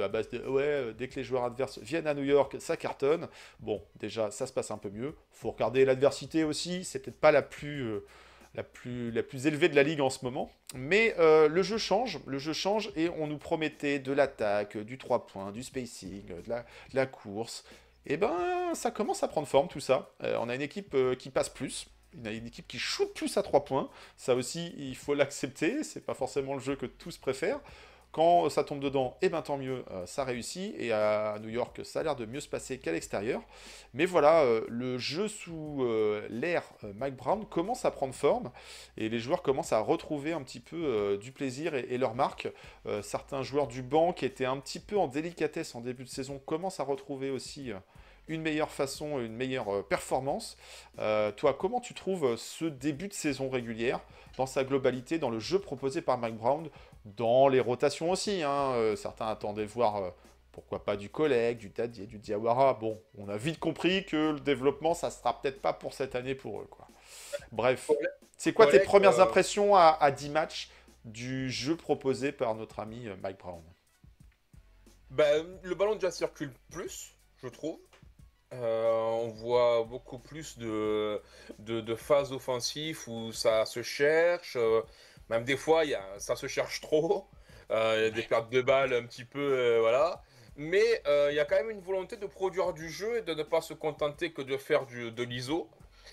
dès que les joueurs adverses viennent à New York, ça cartonne. Bon, déjà, ça se passe un peu mieux. Faut regarder l'adversité aussi. C'est peut-être pas la plus élevée de la ligue en ce moment. Mais le jeu change et on nous promettait de l'attaque, du 3 points, du spacing, de la course. Et ben, ça commence à prendre forme tout ça. On a une équipe qui passe plus. On a une équipe qui shoot plus à 3 points. Ça aussi, il faut l'accepter. C'est pas forcément le jeu que tous préfèrent. Quand ça tombe dedans, eh ben tant mieux, ça réussit. Et à New York, ça a l'air de mieux se passer qu'à l'extérieur. Mais voilà, le jeu sous l'ère Mike Brown commence à prendre forme. Et les joueurs commencent à retrouver un petit peu du plaisir et leur marque. Certains joueurs du banc qui étaient un petit peu en délicatesse en début de saison commencent à retrouver aussi une meilleure façon, une meilleure performance. Toi, comment tu trouves ce début de saison régulière dans sa globalité, dans le jeu proposé par Mike Brown, dans les rotations aussi, hein. Certains attendaient voir, pourquoi pas, du Collègue, du Dadier, du Diawara. Bon, on a vite compris que le développement, ça sera peut-être pas pour cette année pour eux, quoi. Bref, c'est quoi tes premières impressions à 10 matchs du jeu proposé par notre ami Mike Brown? Ben, le ballon déjà circule plus, je trouve. On voit beaucoup plus de phases offensives où ça se cherche. Même des fois, ça se cherche trop. Il y a des pertes de balles un petit peu, voilà. Mais il y a quand même une volonté de produire du jeu et de ne pas se contenter que de faire de l'ISO.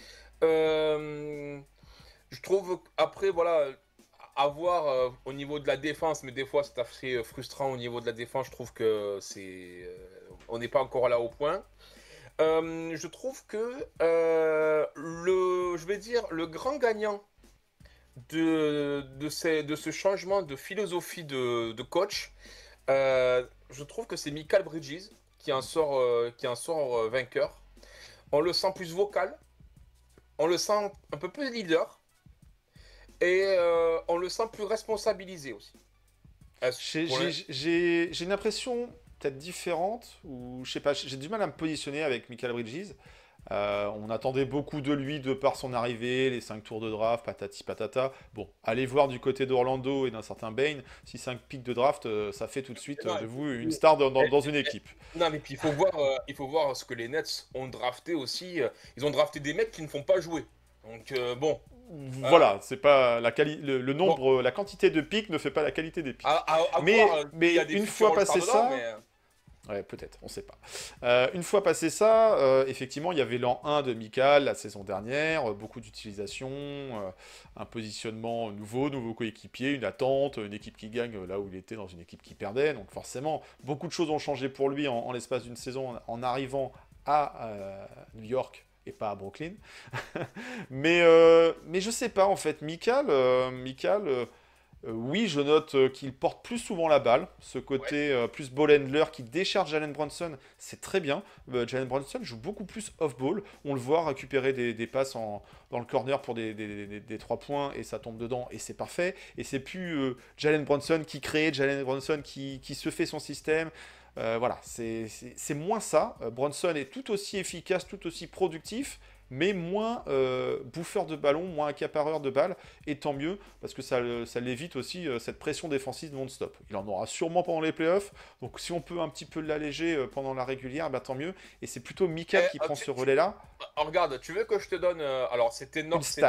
Je trouve, après, voilà, à voir au niveau de la défense, mais des fois c'est assez frustrant au niveau de la défense. Je trouve que on n'est pas encore là au point. Je trouve que je vais dire, le grand gagnant de ce changement de philosophie de coach, je trouve que c'est Mikal Bridges qui en sort vainqueur. On le sent plus vocal, on le sent un peu plus leader et on le sent plus responsabilisé aussi. J'ai une impression peut-être différente, ou je sais pas, j'ai du mal à me positionner avec Mikal Bridges. On attendait beaucoup de lui de par son arrivée, les 5 tours de draft, patati patata. Bon, allez voir du côté d'Orlando et d'un certain Bane, si 5 pics de draft, ça fait tout de suite de vous une star dans une équipe. Non, mais puis il faut voir ce que les Nets ont drafté aussi. Ils ont drafté des mecs qui ne font pas jouer. Donc bon. Voilà, c'est pas le nombre, bon. La quantité de pics ne fait pas la qualité des pics. Mais une fois passé ça, ouais, peut-être, on sait pas. Une fois passé ça, effectivement, il y avait l'an 1 de Mikal la saison dernière, beaucoup d'utilisation, un positionnement nouveau coéquipier, une attente, une équipe qui gagne là où il était dans une équipe qui perdait. Donc forcément, beaucoup de choses ont changé pour lui en l'espace d'une saison en arrivant à New York et pas à Brooklyn. mais je sais pas, en fait, Mikal, oui, je note qu'il porte plus souvent la balle. Ce côté plus ball handler qui décharge Jalen Brunson, c'est très bien. Jalen Brunson joue beaucoup plus off-ball. On le voit récupérer des passes dans le corner pour des 3 points et ça tombe dedans et c'est parfait. Et c'est plus Jalen Brunson qui crée, Jalen Brunson qui se fait son système. Voilà, c'est moins ça. Brunson est tout aussi efficace, tout aussi productif, mais moins bouffeur de ballon, moins accapareur de balles, et tant mieux, parce que ça l'évite aussi cette pression défensive non-stop. Il en aura sûrement pendant les playoffs, donc si on peut un petit peu l'alléger pendant la régulière, bah, tant mieux, et c'est plutôt Mikal qui prend ce relais-là. Regarde, tu veux que je te donne... alors, c'était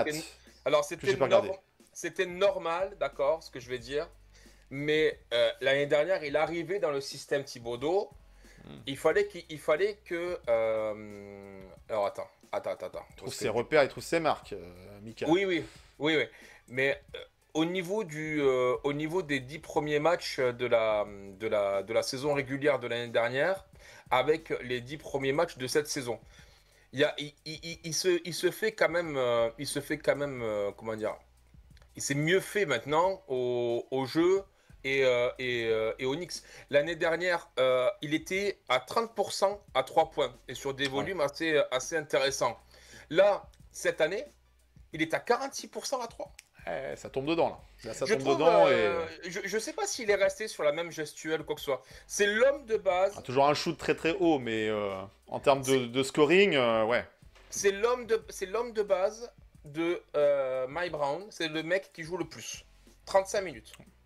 normal, d'accord, ce que je vais dire, mais l'année dernière, il arrivait dans le système Thibodeau, il fallait que... alors, attends. Il trouve ses repères, il trouve ses marques, Mikal. Oui. Mais au niveau des 10 premiers matchs de la saison régulière de l'année dernière, avec les 10 premiers matchs de cette saison, il se fait quand même, comment dire, il s'est mieux fait maintenant au jeu et au Knicks. L'année dernière, il était à 30% à 3 points et sur des volumes assez intéressants. Là, cette année, il est à 46% à 3. Ça tombe dedans, là. Ça tombe dedans et... Je sais pas s'il est resté sur la même gestuelle ou quoi que ce soit. C'est l'homme de base. Toujours un shoot très très haut, mais en termes de scoring, ouais. C'est l'homme de base de Mike Brown. C'est le mec qui joue le plus. 35 minutes.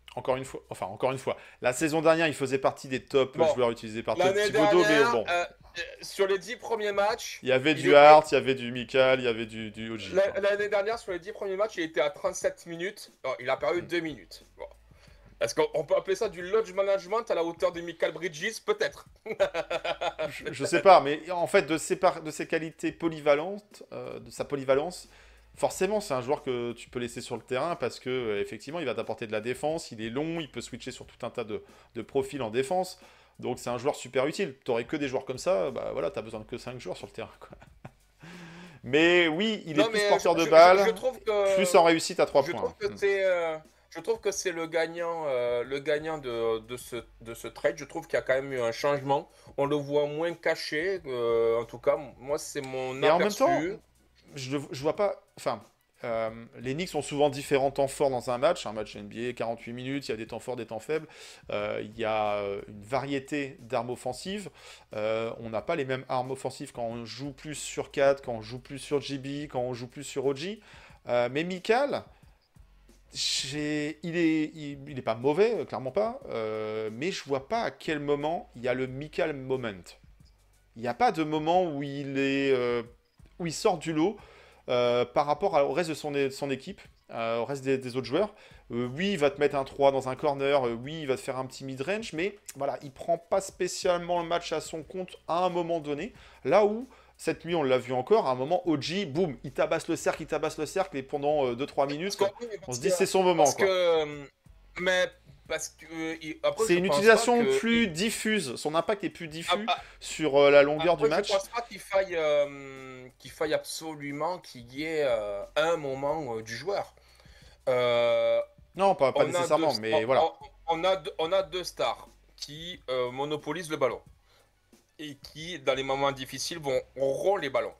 encore une fois, la saison dernière, il faisait partie des top Bon. joueurs utilisés par L'année Thibodeau, mais dernière, bon, sur les 10 premiers matchs, il y avait il du était- Hart, il y avait du Mikal, il y avait du OG. l'année dernière, sur les 10 premiers matchs, il était à 37 minutes. Non, il a perdu 2 minutes. Bon. Est-ce qu'on peut appeler ça du lodge management à la hauteur de Michael Bridges? Peut-être. Je sais pas, mais en fait, de ses qualités polyvalentes, de sa polyvalence, forcément, c'est un joueur que tu peux laisser sur le terrain parce que effectivement, il va t'apporter de la défense, il est long, il peut switcher sur tout un tas de profils en défense. Donc c'est un joueur super utile. T'aurais que des joueurs comme ça, bah voilà, t'as besoin de que 5 joueurs sur le terrain, quoi. Mais oui, il est plus porteur de balle, je trouve que, plus en réussite à 3 je points. trouve que c'est, je trouve que c'est le gagnant de ce trade. Je trouve qu'il y a quand même eu un changement. On le voit moins caché. En tout cas, moi, c'est mon Et en même aperçu. temps, je vois pas. Enfin, les Knicks sont souvent différents temps forts dans un match. Un match NBA, 48 minutes, il y a des temps forts, des temps faibles. Il y a une variété d'armes offensives. On n'a pas les mêmes armes offensives quand on joue plus sur 4, quand on joue plus sur JB, quand on joue plus sur OG. Mais Mikal, il est pas mauvais, clairement pas. Mais je vois pas à quel moment il y a le Mikal moment. Il n'y a pas de moment où où il sort du lot par rapport au reste de son équipe, au reste des autres joueurs. Oui, il va te mettre un 3 dans un corner, oui, il va te faire un petit mid-range, mais voilà, il prend pas spécialement le match à son compte à un moment donné. Là où, cette nuit, on l'a vu encore, à un moment, OG, boum, il tabasse le cercle, et pendant 2-3 minutes, on se dit c'est son moment. Parce Quoi. que, mais parce que après, C'est je une pense utilisation pas que- plus diffuse, son impact est plus diffus Ah, sur la longueur après, du match. je pense pas qu'il faille absolument qu'il y ait un moment du joueur. Euh, Non, pas on a nécessairement, deux- mais voilà. on a deux stars qui monopolisent le ballon et qui, dans les moments difficiles, auront les ballons.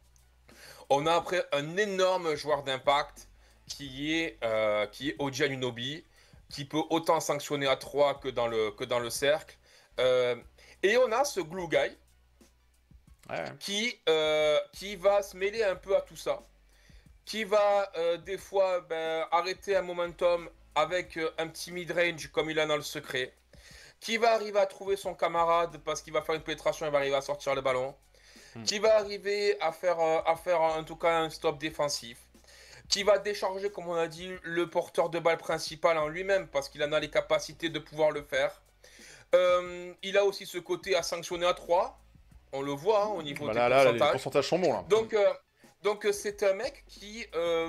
On a après un énorme joueur d'impact qui est OG Anunoby, qui peut autant sanctionner à 3 que dans le cercle. Et on a ce glue guy Ouais. qui va se mêler un peu à tout ça, qui va des fois arrêter un momentum avec un petit mid-range comme il en a le secret, qui va arriver à trouver son camarade parce qu'il va faire une pénétration et va arriver à sortir le ballon, qui va arriver à faire en tout cas un stop défensif, qui va décharger, comme on a dit, le porteur de balle principal en lui-même parce qu'il en a les capacités de pouvoir le faire. Il a aussi ce côté à sanctionner à 3. On le voit au niveau des Là, les pourcentages. pourcentages sont bons là. Donc c'est un mec qui,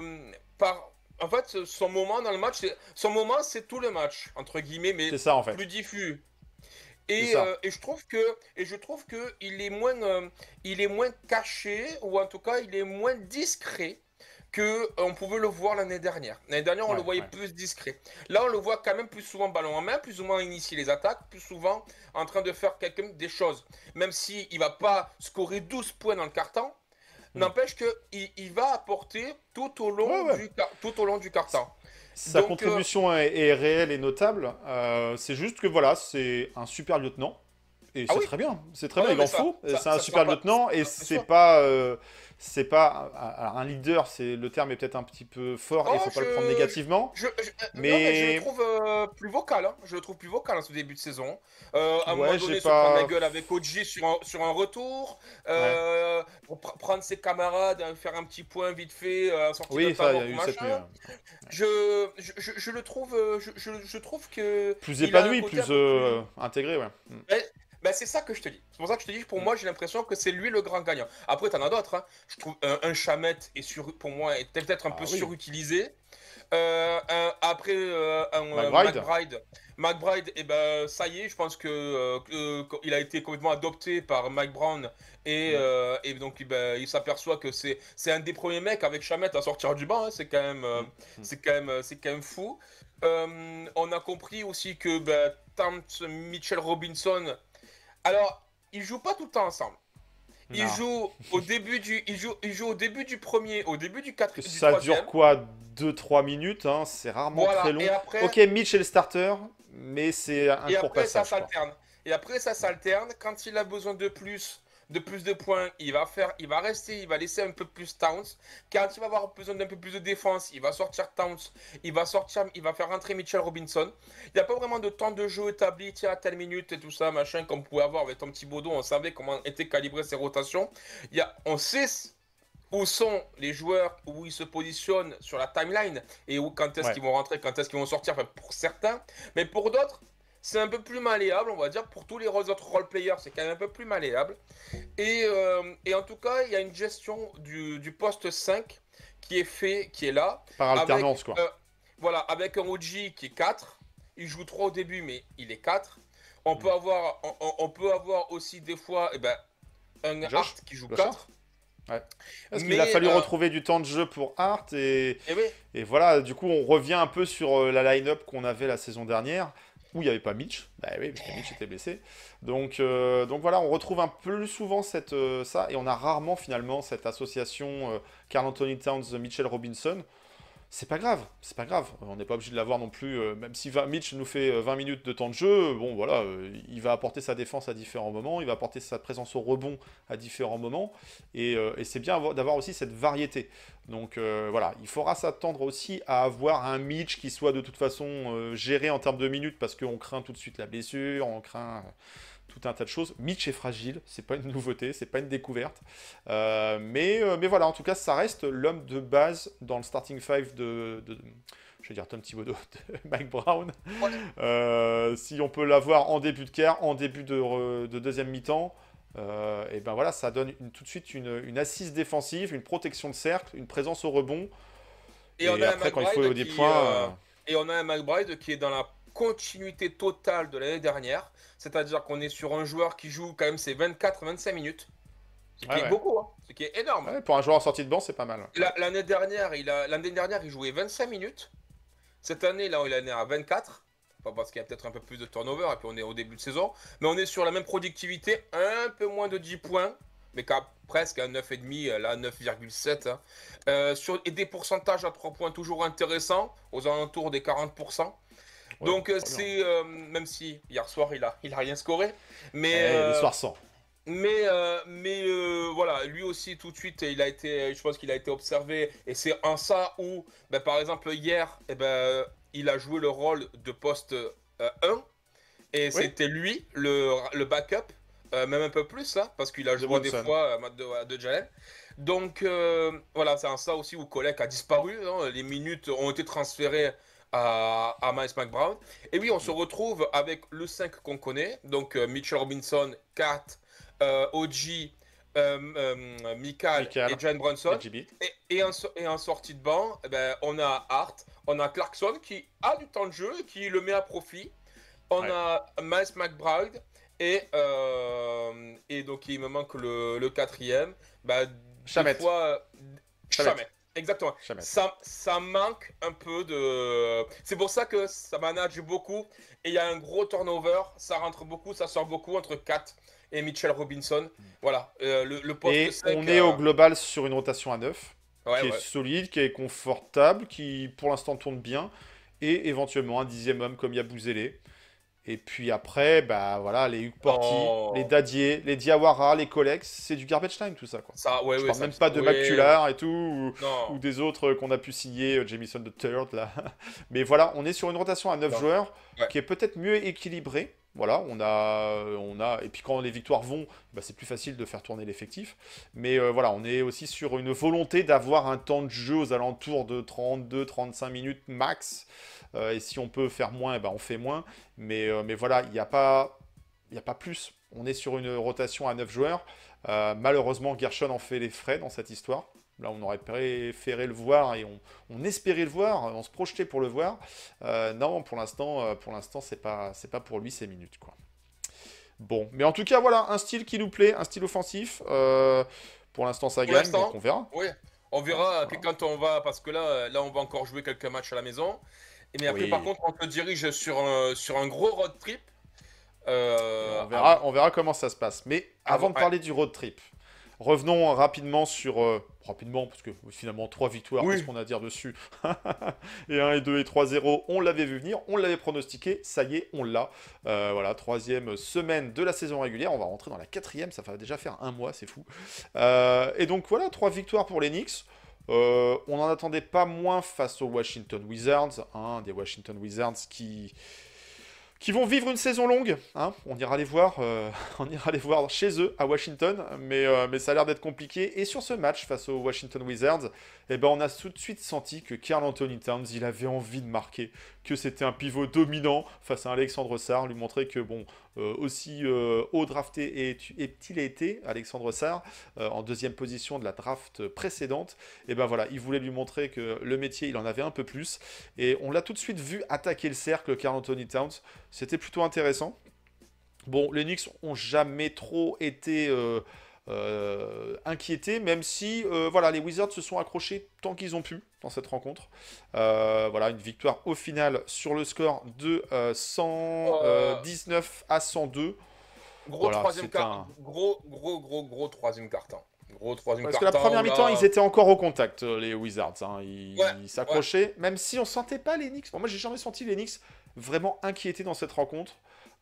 en fait, son moment dans le match, c'est tout le match, entre guillemets, mais C'est ça en fait. plus diffus. C'est Et, ça. et je trouve que il est moins caché, ou en tout cas, il est moins discret que on pouvait le voir l'année dernière. L'année dernière, on Ouais, le voyait ouais. plus discret. Là, on le voit quand même plus souvent ballon en main, plus ou moins initier les attaques, plus souvent en train de faire des choses. Même s'il ne va pas scorer 12 points dans le carton, n'empêche qu'il va apporter tout au long, Ouais. tout au long du carton. Sa Donc, contribution est réelle et notable. C'est juste que voilà, c'est un super lieutenant. Et Ah c'est oui. très bien. C'est très Ah bien, non, il mais en faut. ça C'est un se super voit pas. lieutenant et C'est c'est sûr. pas. C'est pas un leader, le terme est peut-être un petit peu fort et il Oh, faut pas le prendre négativement. Non, Mais- mais je le trouve plus vocal. Hein. Je le trouve plus vocal en ce début de saison. À un moment Ouais, donné, j'ai se prendre pas. la gueule avec OG sur un retour. Pour prendre ses camarades, faire un petit point vite fait, sortir Oui, de ça, il y talent a eu ou cette nuit. machin. Je le trouve. Je trouve que. Plus il a un épanoui, côté plus un peu intégré, ouais. Ben, c'est ça que je te dis. C'est pour ça que je te dis, pour moi, j'ai l'impression que c'est lui le grand gagnant. Après, t'en as d'autres. Hein. Je trouve un Shamet pour moi est peut-être un peu oui. surutilisé. Après, McBride. McBride, et ben ça y est, je pense que il a été complètement adopté par Mike Brown et donc il s'aperçoit que c'est un des premiers mecs avec Shamet à sortir du banc. Hein. C'est quand même fou. On a compris aussi que Tant Mitchell Robinson. Alors, ils jouent pas tout le temps ensemble. Ils Non. jouent au début du premier, au début du quatrième, du Ça troisième. dure quoi 2-3 minutes, hein, c'est rarement Voilà, très long. et après- Ok, Mitch est le starter, mais c'est un Et court après, ça passage. quoi. s'alterne. Et après, ça s'alterne. Quand il a besoin de plus, de plus de points, il va rester, il va laisser un peu plus Towns. Quand il va avoir besoin d'un peu plus de défense, il va sortir Towns, il va faire rentrer Mitchell Robinson. Il n'y a pas vraiment de temps de jeu établi, tiens, à telle minute et tout ça, machin, comme on pouvait avoir avec Tom Thibodeau, on savait comment étaient calibrées ses rotations. On sait où sont les joueurs, où ils se positionnent sur la timeline et quand est-ce qu'ils vont rentrer, quand est-ce qu'ils vont sortir, enfin, pour certains. Mais pour d'autres, c'est un peu plus malléable, on va dire. Pour tous les autres role-players, c'est quand même un peu plus malléable. Et en tout cas, il y a une gestion du poste 5 qui est là. Par alternance, quoi. Voilà, avec un OG qui est 4. Il joue 3 au début, mais il est 4. On peut avoir aussi des fois un Hart qui joue 4. Ouais. Parce qu'il a fallu retrouver du temps de jeu pour Hart et voilà, du coup on revient un peu sur la line-up qu'on avait la saison dernière où il n'y avait pas Mitch, bah oui, parce que Mitch était blessé. Donc voilà, on retrouve un peu souvent ça et on a rarement finalement cette association Karl Anthony Towns, Mitchell Robinson. C'est pas grave, on n'est pas obligé de l'avoir non plus, même si Mitch nous fait 20 minutes de temps de jeu, bon voilà, il va apporter sa défense à différents moments, il va apporter sa présence au rebond à différents moments, et c'est bien d'avoir aussi cette variété. Donc voilà, il faudra s'attendre aussi à avoir un Mitch qui soit de toute façon géré en termes de minutes, parce qu'on craint tout de suite la blessure, on craint tout un tas de choses. Mitch est fragile, c'est pas une nouveauté, c'est pas une découverte. Mais voilà, en tout cas, ça reste l'homme de base dans le starting five je vais dire Tom Thibodeau, de Mike Brown. Si on peut l'avoir en début de quart, en début de deuxième mi-temps, et ben voilà, ça donne tout de suite une assise défensive, une protection de cercle, une présence au rebond. Et après, quand il faut des points... Et on a un McBride qui est dans la continuité totale de l'année dernière, c'est-à-dire qu'on est sur un joueur qui joue quand même ses 24-25 minutes, ce qui est beaucoup, hein, ce qui est énorme. Ouais, pour un joueur en sortie de banc, c'est pas mal. L'année dernière, il jouait 25 minutes. Cette année, là, il est à 24. Pas parce qu'il y a peut-être un peu plus de turnover, et puis on est au début de saison. Mais on est sur la même productivité, un peu moins de 10 points, mais presque à 9,5, là 9,7. Hein. Et des pourcentages à 3 points toujours intéressants, aux alentours des 40%. Ouais, donc c'est même si hier soir il a rien scoré, mais le soir sans. Mais voilà, lui aussi tout de suite je pense qu'il a été observé et c'est en ça où par exemple hier il a joué le rôle de poste 1 et c'était lui le backup, même un peu plus hein, parce qu'il a joué des fois de Jalen. Donc voilà, c'est en ça aussi où Kolek a disparu, hein, les minutes ont été transférées à Miles McBrown. Et oui, on se retrouve avec le 5 qu'on connaît, donc Mitchell Robinson, Kat, OG, Michael et Jalen Brunson. Et en sortie de banc, on a Hart, on a Clarkson qui a du temps de jeu et qui le met à profit. On a Miles McBride et donc il me manque le quatrième. Chamet. Chamet. Exactement. Ça manque un peu de... C'est pour ça que ça manage beaucoup. Et il y a un gros turnover. Ça rentre beaucoup, ça sort beaucoup entre Kat et Mitchell Robinson. Voilà. Le poste et 5, on est au global sur une rotation à 9. Qui est solide, qui est confortable, qui pour l'instant tourne bien. Et éventuellement un 10e homme comme Yabusele. Et puis après, voilà, les Hugh Porty, les Dadier, les Diawara, les Colex, c'est du garbage time tout ça, quoi. Je parle même pas de Macular et tout, ou des autres qu'on a pu signer, Jamison de Third, là. Mais voilà, on est sur une rotation à 9 joueurs qui est peut-être mieux équilibrée. Voilà, on a, et puis quand les victoires vont, c'est plus facile de faire tourner l'effectif. Mais voilà, on est aussi sur une volonté d'avoir un temps de jeu aux alentours de 32-35 minutes max. Et si on peut faire moins, on fait moins. Mais voilà, il n'y a pas plus. On est sur une rotation à 9 joueurs. Malheureusement, Gershon en fait les frais dans cette histoire. Là, on aurait préféré le voir et on espérait le voir, on se projetait pour le voir. Non, pour l'instant, c'est pas pour lui ces minutes, quoi. Bon, mais en tout cas, voilà, un style qui nous plaît, un style offensif. Pour l'instant, ça gagne, donc on verra. Oui, on verra quand on va, parce que là, on va encore jouer quelques matchs à la maison. Mais après, par contre, on se dirige sur un gros road trip. On verra comment ça se passe. Mais avant de parler du road trip, Revenons rapidement sur... rapidement, parce que finalement 3 victoires, Oui. qu'est-ce qu'on a à dire dessus? Et 1 et 2 et 3-0, on l'avait vu venir, on l'avait pronostiqué, ça y est, on l'a. Voilà, 3e semaine de la saison régulière, on va rentrer dans la 4e, ça va déjà faire un mois, c'est fou. Et donc voilà, 3 victoires pour les Knicks. On n'en attendait pas moins face aux Washington Wizards, hein, des Washington Wizards qui vont vivre une saison longue. Hein. On ira les voir, on ira les voir chez eux à Washington, mais ça a l'air d'être compliqué. Et sur ce match face aux Washington Wizards, eh ben, on a tout de suite senti que Karl Anthony Towns, il avait envie de marquer, que c'était un pivot dominant face à Alexandre Sarr, lui montrer que bon, aussi haut drafté est-il été, Alexandre Sarr, en 2e position de la draft précédente. Et ben voilà, il voulait lui montrer que le métier, il en avait un peu plus. Et on l'a tout de suite vu attaquer le cercle, Karl Anthony Towns. C'était plutôt intéressant. Bon, les Knicks ont jamais trop été inquiétés, même si voilà, les Wizards se sont accrochés tant qu'ils ont pu dans cette rencontre. Voilà, une victoire au final sur le score de 119 à 102. Gros Voilà, troisième c'est quart. Gros troisième quart-temps. Gros troisième Parce que la quart-temps, première mi-temps, là. ils étaient encore au contact, les Wizards. Hein. Ils Ouais, s'accrochaient, même si on sentait pas les Knicks. Bon, moi, j'ai jamais senti les Knicks vraiment inquiétés dans cette rencontre.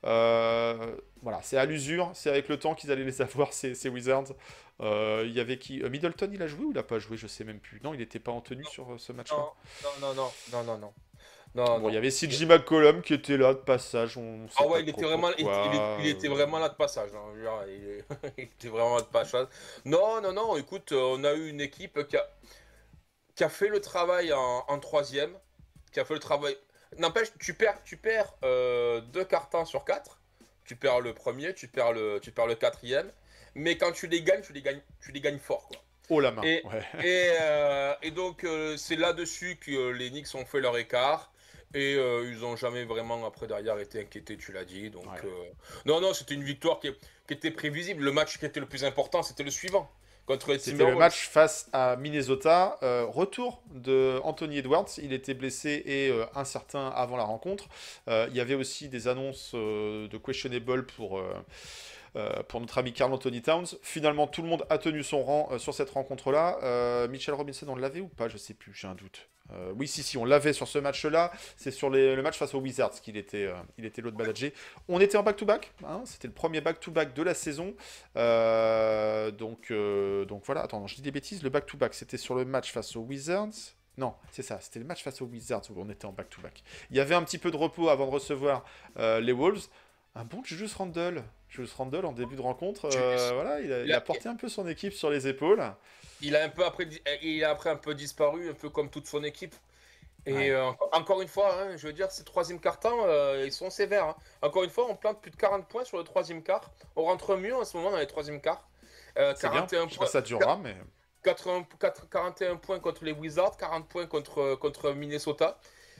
Voilà, c'est à l'usure, c'est avec le temps qu'ils allaient les avoir, ces Wizards. Il y avait qui Middleton, il a joué ou il a pas joué? Je sais même plus. Non, il n'était pas en tenue sur ce match-là. Non. Bon, il y avait CJ McCollum qui était là de passage. On sait Ah pas ouais, trop pourquoi. il était vraiment là de passage. Hein. Je veux dire, il était vraiment là de passage. Non, écoute, on a eu une équipe qui a fait le travail en troisième, qui a fait le travail. N'empêche, tu perds 2 cartons sur 4. Tu perds le premier, tu perds le quatrième. Mais quand tu les gagnes, tu les gagnes fort, quoi. Oh la main. Et, Ouais. et donc, c'est là-dessus que les Knicks ont fait leur écart. Et ils n'ont jamais vraiment, après, derrière, été inquiétés, tu l'as dit. Donc, Ouais. non, c'était une victoire qui était prévisible. Le match qui était le plus important, c'était le suivant. Contre les C'était le Timberwolves. match face à Minnesota. Retour de Anthony Edwards. Il était blessé et incertain avant la rencontre. Il y avait aussi des annonces de questionable pour notre ami Karl Anthony Towns. Finalement, tout le monde a tenu son rang sur cette rencontre-là. Mitchell Robinson, on l'avait ou pas? Je sais plus, j'ai un doute. Oui, si, on l'avait sur ce match-là. C'est sur le match face aux Wizards qu'il était, il était l'autre manager. On était en back-to-back. Hein, c'était le premier back-to-back de la saison. Donc voilà. Attends, je dis des bêtises. Le back-to-back, c'était sur le match face aux Wizards. Non, c'est ça. C'était le match face aux Wizards où on était en back-to-back. Il y avait un petit peu de repos avant de recevoir les Wolves. Un bon Julius Randle. Julius Randle en début de rencontre. Voilà, il a porté un peu son équipe sur les épaules. Il a après un peu disparu, un peu comme toute son équipe. Et Ouais. encore une fois, hein, je veux dire, ces troisième quart-temps, ils sont sévères. Hein. Encore une fois, on plante plus de 40 points sur le troisième quart. On rentre mieux en ce moment dans les troisième quarts. C'est bien. 41 Je sais pas points, si ça durera, mais... 41 points contre les Wizards, 40 points contre Minnesota.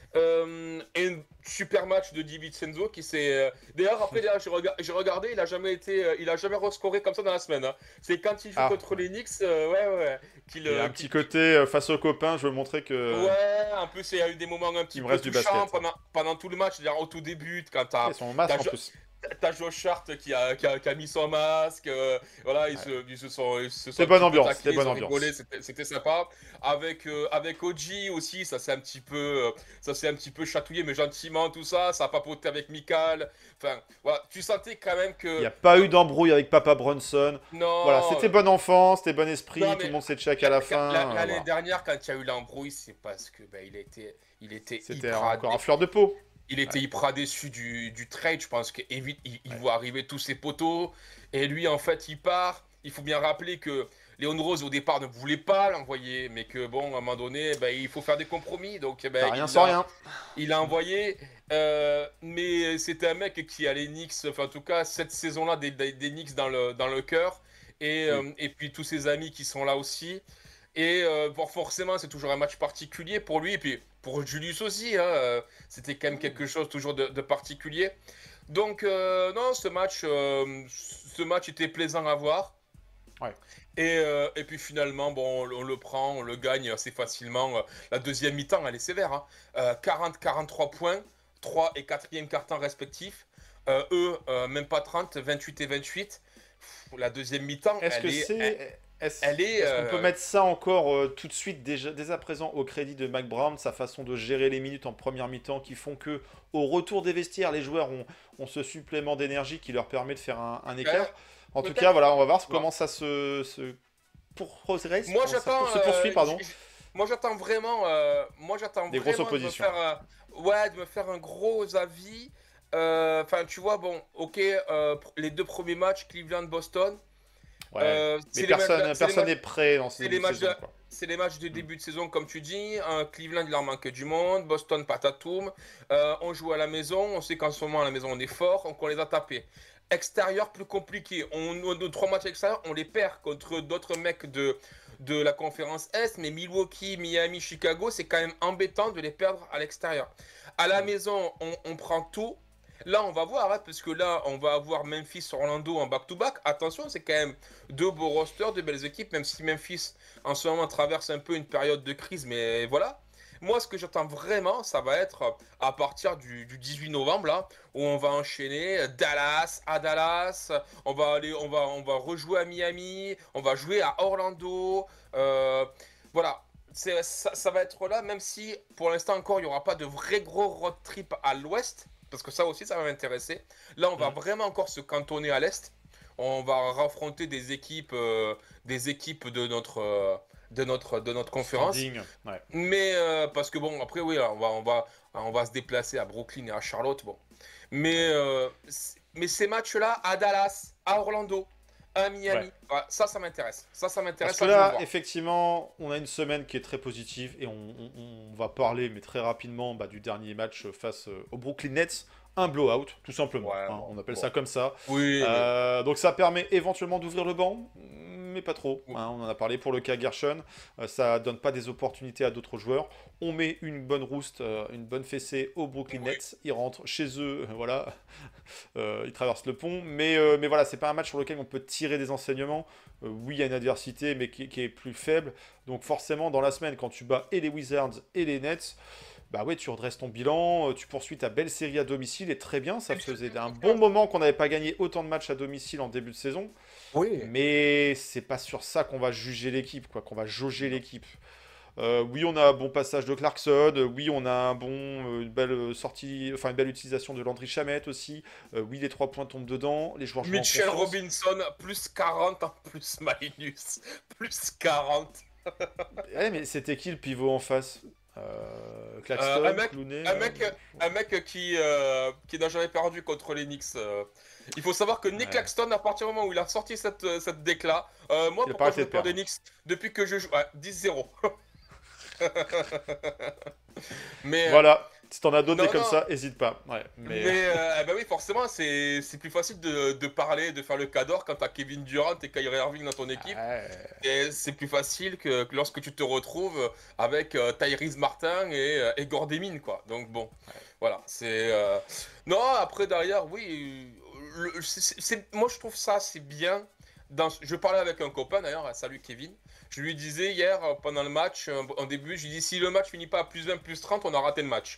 Et un super match de DiVincenzo qui s'est. D'ailleurs, après, j'ai regardé, il a jamais rescoré comme ça dans la semaine. Hein. C'est quand il joue contre les Knicks, Il y a un petit côté face aux copains, je veux montrer que... Ouais, en plus, il y a eu des moments un petit Il me peu reste du touchants basket. pendant tout le match, c'est-à-dire au tout début, quand Ils sont en masse en t'as plus. t'as Josh Hart qui a mis son masque, voilà, ils se sont un C'était bonne petit peu ambiance, taclés, c'était bonne ils ont ambiance. rigolé, c'était sympa. Avec OG aussi, ça s'est un petit peu chatouillé, mais gentiment, tout ça, ça a papoté avec Mikal. Enfin, voilà, tu sentais quand même Il n'y que a pas eu d'embrouille avec Papa Brunson. non. Voilà, c'était bon enfant, c'était bon esprit, Non, tout mais le monde s'est check à la fin. L'année Voilà. dernière, quand il y a eu l'embrouille, c'est parce que il était C'était hyper encore à fleur de peau. il était hyper déçu du trade. Je pense qu'il voit arriver tous ses poteaux. Et lui, en fait, il part. Il faut bien rappeler que Léon Rose, au départ, ne voulait pas l'envoyer. Mais que, bon, à un moment donné, il faut faire des compromis. Donc, T'as rien sans rien. il l'a envoyé. Mais c'était un mec qui a les Knicks, enfin, en tout cas, cette saison-là, des Knicks dans le cœur. Et puis, tous ses amis qui sont là aussi. Et forcément, c'est toujours un match particulier pour lui. Et puis, pour Julius aussi, hein, c'était quand même quelque chose toujours de particulier. Donc, non, ce match était plaisant à voir. Ouais. Et puis finalement, bon, on le prend, on le gagne assez facilement. La deuxième mi-temps, elle est sévère. Hein. 40-43 points, 3 et 4e quart-temps respectifs. Même pas 30, 28 et 28. La deuxième mi-temps, Est-ce elle que est... c'est Elle est. Est-ce qu'on peut mettre ça encore tout de suite, déjà, dès à présent, au crédit de Mac Brown, sa façon de gérer les minutes en première mi-temps, qui font que, au retour des vestiaires, les joueurs ont ce supplément d'énergie qui leur permet de faire un éclair. En tout cas, voilà, on va voir comment ça se progresse, Moi, j'attends. se poursuit, pardon. Moi, j'attends vraiment. Des grosses oppositions. De me faire un gros avis. Enfin, tu vois, bon, ok, les 2 premiers matchs, Cleveland-Boston. Ouais. Mais personne n'est prêt dans ces début de saison. C'est les matchs de début de saison, comme tu dis. Cleveland, il leur manque du monde. Boston, patatoum. On joue à la maison. On sait qu'en ce moment, à la maison, on est fort. Donc, on les a tapés. Extérieur, plus compliqué. Nos 3 matchs extérieurs, on les perd contre d'autres mecs de la conférence Est. Mais Milwaukee, Miami, Chicago, c'est quand même embêtant de les perdre à l'extérieur. À la maison, on prend tout. Là, on va voir, hein, parce que là, on va avoir Memphis-Orlando en back-to-back. Attention, c'est quand même 2 beaux rosters, 2 belles équipes, même si Memphis, en ce moment, traverse un peu une période de crise, mais voilà. Moi, ce que j'attends vraiment, ça va être à partir du 18 novembre, là, où on va enchaîner Dallas à Dallas, on va rejouer à Miami, on va jouer à Orlando. Voilà. Ça va être là, même si, pour l'instant encore, il n'y aura pas de vrai gros road trip à l'ouest. Parce que ça aussi, ça va m'intéresser. Là, on va vraiment encore se cantonner à l'Est. On va raffronter des équipes de notre conférence. Ouais. Mais parce que bon, après, oui, on va se déplacer à Brooklyn et à Charlotte. Bon. Mais ces matchs-là, à Dallas, à Orlando, à Miami, ça m'intéresse. Ça m'intéresse. Parce que là, effectivement, on a une semaine qui est très positive et on va parler, mais très rapidement, du dernier match face aux Brooklyn Nets. Un blowout, tout simplement. On appelle ça comme ça. Oui. Donc ça permet éventuellement d'ouvrir le banc, mais pas trop. On en a parlé pour le cas Gershon. Ça donne pas des opportunités à d'autres joueurs. On met une bonne rouste, une bonne fessée aux Brooklyn Nets. Ils rentrent chez eux, voilà. Ils traversent le pont. Mais voilà, c'est pas un match sur lequel on peut tirer des enseignements. Oui, il y a une adversité, mais qui est plus faible. Donc forcément, dans la semaine, quand tu bats et les Wizards et les Nets, tu redresses ton bilan, tu poursuis ta belle série à domicile, et très bien, ça faisait un bon moment qu'on n'avait pas gagné autant de matchs à domicile en début de saison. Oui. Mais c'est pas sur ça qu'on va juger l'équipe, qu'on va jauger l'équipe. Oui, on a un bon passage de Clarkson, oui, on a une belle sortie, enfin une belle utilisation de Landry Shamet aussi. Oui, les 3 points tombent dedans, les joueurs jouent en Mitchell confiance. Robinson, plus 40 en plus minus. Plus 40. Mais c'était qui le pivot en face? Claxton, Clooney, un mec qui n'a jamais perdu contre les Knicks. Il faut savoir que Nick Claxton, à partir du moment où il a sorti cette décla, moi, pourquoi je ne peur des Knicks depuis que je joue 10-0. Mais voilà, si t'en as d'autres comme ça, hésite pas. Oui, forcément, c'est plus facile de parler, de faire le cador quand t'as Kevin Durant et Kyrie Irving dans ton équipe. Et c'est plus facile que lorsque tu te retrouves avec Tyrese Martin et Gordemine, quoi. Donc bon, voilà, c'est... Non, après, derrière, oui, moi je trouve ça, c'est bien. Je parlais avec un copain, d'ailleurs, salut Kevin. Je lui disais hier, pendant le match, en début, je lui dis si le match finit pas à plus 20, plus 30, on a raté le match.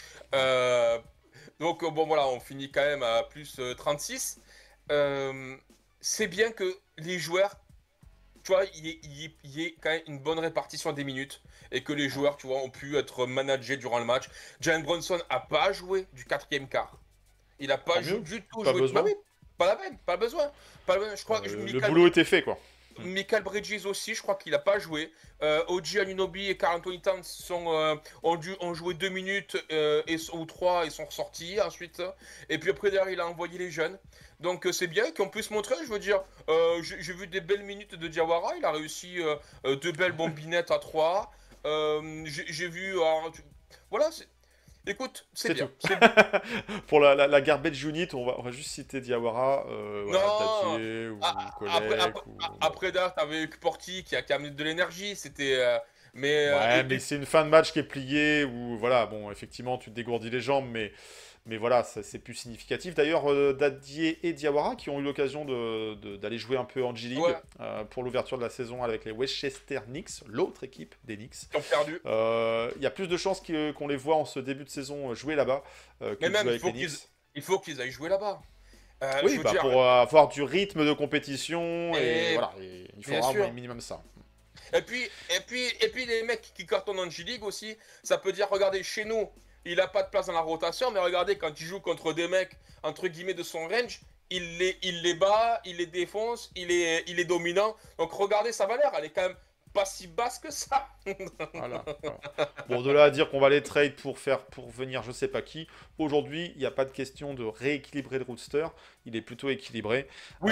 Donc bon voilà, on finit quand même à plus 36. C'est bien que les joueurs, tu vois, il y ait quand même une bonne répartition des minutes et que les joueurs, tu vois, ont pu être managés durant le match. Jalen Brunson a pas joué du 4e quart. Il a pas du tout joué. Besoin. Oui, pas la peine, pas besoin. Je crois que le boulot était fait, quoi. Michael Bridges aussi, je crois qu'il n'a pas joué. OG Anunoby et Karl Anthony Towns ont joué 2 minutes ou 3 et sont ressortis ensuite. Et puis après derrière il a envoyé les jeunes. Donc c'est bien qu'on puisse montrer, je veux dire, j'ai vu des belles minutes de Diawara, il a réussi 2 belles bombinettes à 3. J'ai vu... voilà, écoute, c'est bien. Pour la garbage unit, on va juste citer Diawara, Dadier ou Colec. Après d'ailleurs, t'avais Porti qui a amené de l'énergie, c'était... mais c'est une fin de match qui est pliée, où voilà, bon, effectivement, tu te dégourdis les jambes, mais voilà, c'est plus significatif. D'ailleurs, Dadier et Diawara qui ont eu l'occasion d'aller jouer un peu en G-League pour l'ouverture de la saison avec les Westchester Knicks, l'autre équipe des Knicks. Qui ont perdu. Il y a plus de chances qu'on les voit en ce début de saison jouer là-bas que de jouer avec les Knicks. Il faut qu'ils aillent jouer là-bas. Oui, Je veux bah dire, pour avoir du rythme de compétition, et et voilà, et il bien faudra au sûr. moins minimum ça. Et puis les mecs qui cartonnent en G-League aussi, ça peut dire, regardez, chez nous, il a pas de place dans la rotation, mais regardez, quand il joue contre des mecs, entre guillemets, de son range, il les bat, il les défonce, il est dominant. Donc regardez sa valeur, elle est quand même pas si basse que ça. Voilà, voilà. Bon, de là à dire qu'on va les trade pour venir je sais pas qui, aujourd'hui, il n'y a pas de question de rééquilibrer le roster, il est plutôt équilibré. Oui.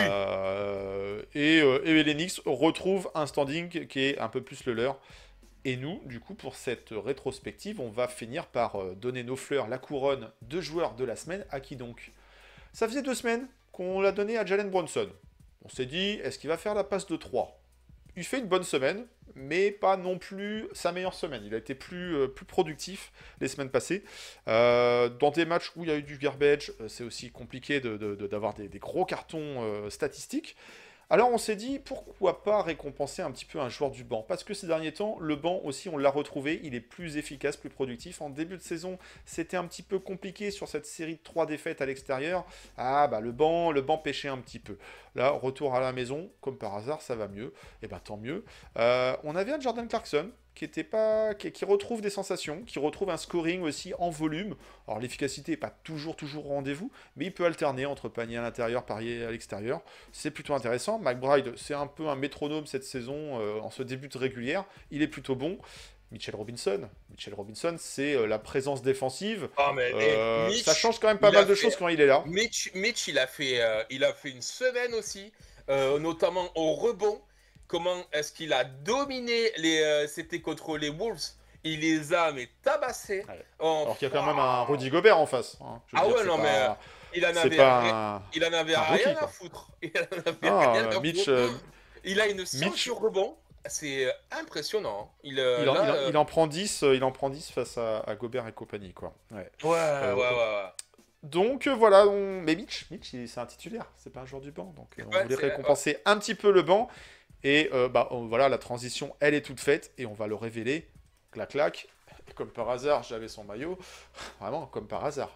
Et les Knicks retrouvent un standing qui est un peu plus le leur. Et nous, du coup, pour cette rétrospective, on va finir par donner nos fleurs, la couronne de joueur de la semaine. À qui donc? Ça faisait 2 semaines qu'on l'a donné à Jalen Brunson. On s'est dit, est-ce qu'il va faire la passe de 3? Il fait une bonne semaine, mais pas non plus sa meilleure semaine. Il a été plus productif les semaines passées. Dans des matchs où il y a eu du garbage, c'est aussi compliqué d'avoir des gros cartons statistiques. Alors on s'est dit, pourquoi pas récompenser un petit peu un joueur du banc? Parce que ces derniers temps, le banc aussi, on l'a retrouvé, il est plus efficace, plus productif. En début de saison, c'était un petit peu compliqué sur cette série de 3 défaites à l'extérieur. Ah bah le banc pêchait un petit peu. Là, retour à la maison, comme par hasard, ça va mieux. Et bah tant mieux. On avait un Jordan Clarkson qui retrouve des sensations, qui retrouve un scoring aussi en volume. Alors l'efficacité n'est pas toujours au rendez-vous, mais il peut alterner entre panier à l'intérieur, panier à l'extérieur. C'est plutôt intéressant. McBride, c'est un peu un métronome cette saison en ce début de régulière. Il est plutôt bon. Mitchell Robinson, c'est la présence défensive. Ah, mais Mitch, Ça change quand même pas mal de choses quand il est là. Mitch, il a fait une semaine aussi, notamment au rebond. Comment est-ce qu'il a dominé c'était contre les Wolves. Il les a mais tabassés. Ouais. Oh, Alors qu'il y a quand même un Rudy Gobert en face. Hein. Je veux ah dire, ouais, c'est non, mais pas... il en c'est avait, pas il en avait un rien rookie, à quoi. foutre. Il en avait Ah, rien à Mitch, foutre. Il a une Mitch, science sur rebond. C'est impressionnant. il en prend 10, face à Gobert et compagnie, quoi. Ouais. Ouais, Euh, ouais. Donc voilà, mais Mitch, c'est un titulaire, c'est pas un joueur du banc. Donc on Ouais, voulait c'est- récompenser un petit peu le banc. Et voilà, la transition, elle est toute faite. Et on va le révéler. Clac, clac. Comme par hasard, j'avais son maillot. Vraiment, comme par hasard.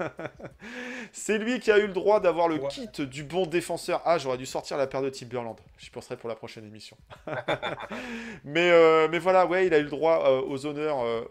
C'est lui qui a eu le droit d'avoir le Ouais. kit du bon défenseur. Ah, j'aurais dû sortir la paire de Timberland. J'y penserai pour la prochaine émission. mais voilà, ouais, il a eu le droit aux honneurs.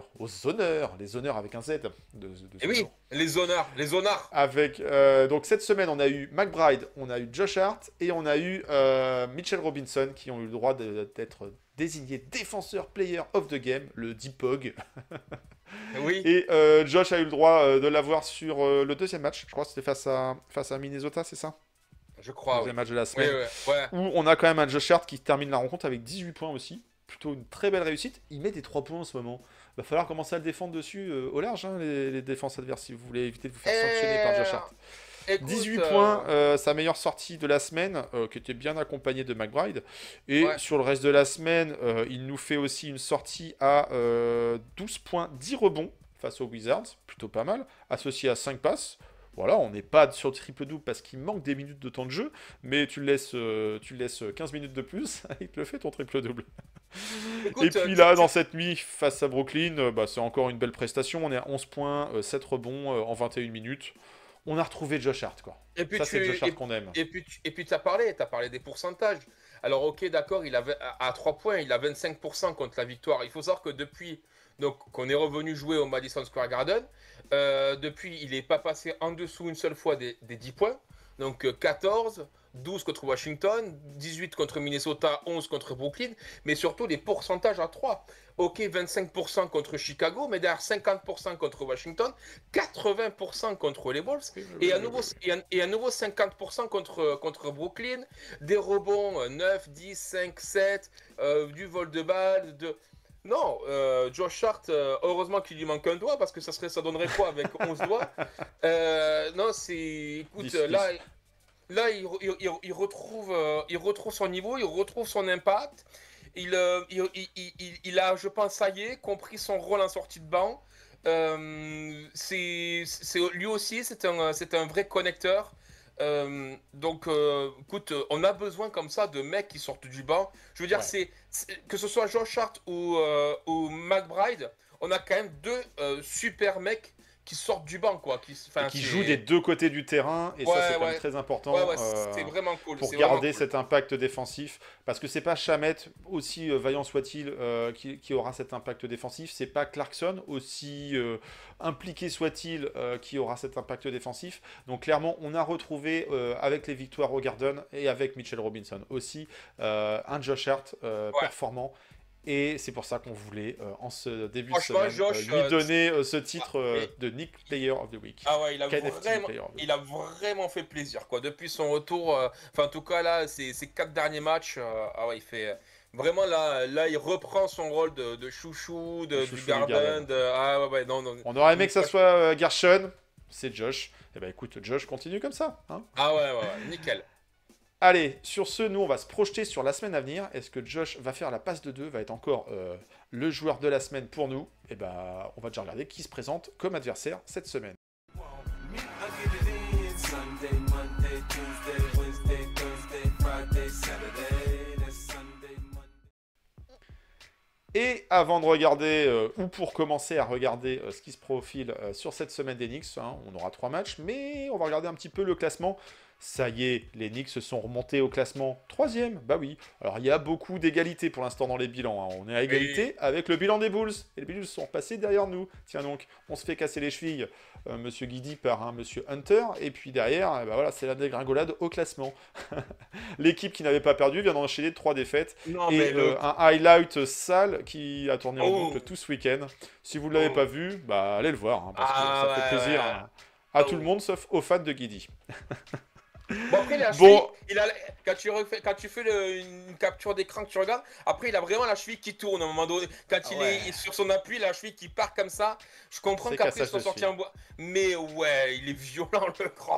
Les honneurs avec un Z. Et oui, les honneurs. Avec, donc cette semaine, on a eu McBride, on a eu Josh Hart et on a eu Mitchell Robinson qui ont eu le droit d'être désignés défenseur player of the game, le DPOG. Oui. Et Josh a eu le droit de l'avoir sur le deuxième match. Je crois que c'était face à Minnesota, c'est ça? Je crois, oui. Deuxième match de la Oui, semaine. ouais. Où on a quand même un Josh Hart qui termine la rencontre avec 18 points aussi. Plutôt une très belle réussite. Il met des 3 points en ce moment. Va falloir commencer à le défendre dessus au large, hein, les défenses adverses, si vous voulez éviter de vous faire sanctionner par Josh Hart. Écoute, 18 points, sa meilleure sortie de la semaine, qui était bien accompagnée de McBride. Et Ouais. sur le reste de la semaine, il nous fait aussi une sortie à 12 points, 10 rebonds face aux Wizards, plutôt pas mal, associé à 5 passes. Voilà, on n'est pas sur le triple-double parce qu'il manque des minutes de temps de jeu, mais tu le laisses 15 minutes de plus, il te le fait ton triple-double. Écoute, Et puis là, dans cette nuit, face à Brooklyn, c'est encore une belle prestation. On est à 11 points, 7 rebonds en 21 minutes. On a retrouvé Josh Hart, quoi. Et puis Ça, c'est le Josh Hart qu'on aime. Et puis tu as parlé des pourcentages. Alors ok, d'accord, il avait à 3 points, il a 25% contre la victoire. Il faut savoir que depuis donc qu'on est revenu jouer au Madison Square Garden, depuis il n'est pas passé en dessous une seule fois des 10 points. Donc 14, 12 contre Washington, 18 contre Minnesota, 11 contre Brooklyn, mais surtout les pourcentages à 3. Ok, 25% contre Chicago, mais derrière 50% contre Washington, 80% contre les Wolves, et à nouveau 50% contre Brooklyn, des rebonds 9, 10, 5, 7, du vol de balle, Non, Josh Hart, heureusement qu'il lui manque un doigt, parce que ça donnerait quoi avec 11 doigts? Non, écoute, 10. là il retrouve son niveau, il retrouve son impact. Il a, je pense, ça y est, compris son rôle en sortie de banc. Lui aussi, c'est un vrai connecteur. Donc, écoute, on a besoin comme ça de mecs qui sortent du banc. Je veux dire, Ouais. que ce soit Josh Hart ou McBride, on a quand même deux super mecs qui sortent du banc, quoi. Et qui jouent des deux côtés du terrain, et ça, c'est quand même très important c'est vraiment cool. pour garder cet impact défensif. Parce que c'est pas Shamet, aussi vaillant soit-il, qui aura cet impact défensif. C'est pas Clarkson, aussi impliqué soit-il, qui aura cet impact défensif. Donc clairement, on a retrouvé, avec les victoires au Garden et avec Mitchell Robinson aussi, un Josh Hart performant. Et c'est pour ça qu'on voulait, en ce début de semaine, lui donner ce titre de Nick Player of the Week. Ah ouais, il a vraiment fait plaisir, quoi. Depuis son retour, en tout cas, là, ces 4 derniers matchs, il fait... Vraiment, là, il reprend son rôle de chouchou, du Garden. Non. On aurait aimé que ça soit Gershon, c'est Josh. Eh ben écoute, Josh, continue comme ça. Hein. Ah ouais, nickel. Allez, sur ce, nous, on va se projeter sur la semaine à venir. Est-ce que Josh va faire la passe de 2, va être encore le joueur de la semaine pour nous? Eh ben, on va déjà regarder qui se présente comme adversaire cette semaine. Et avant de regarder, ou pour commencer à regarder ce qui se profile sur cette semaine des Knicks, hein, on aura 3 matchs, mais on va regarder un petit peu le classement. Ça y est, les Knicks se sont remontés au classement 3e, bah oui. Alors il y a beaucoup d'égalité pour l'instant dans les bilans, hein. On est à égalité avec le bilan des Bulls. Et les Bulls sont passés derrière nous. Tiens donc, on se fait casser les chevilles, Monsieur Guidi par Monsieur Hunter. Et puis derrière, voilà, c'est la dégringolade au classement. L'équipe qui n'avait pas perdu vient d'enchaîner 3 défaites. Un highlight sale qui a tourné en boucle tout ce week-end. Si vous ne l'avez pas vu, bah allez le voir, hein, parce que ça fait plaisir à tout le monde, sauf aux fans de Guidi. Bon, après, quand tu fais une capture d'écran que tu regardes, après, il a vraiment la cheville qui tourne à un moment donné. Quand il est sur son appui, la cheville qui part comme ça. Je comprends qu'après, ils sont sortis en bois. Mais ouais, il est violent, le grand.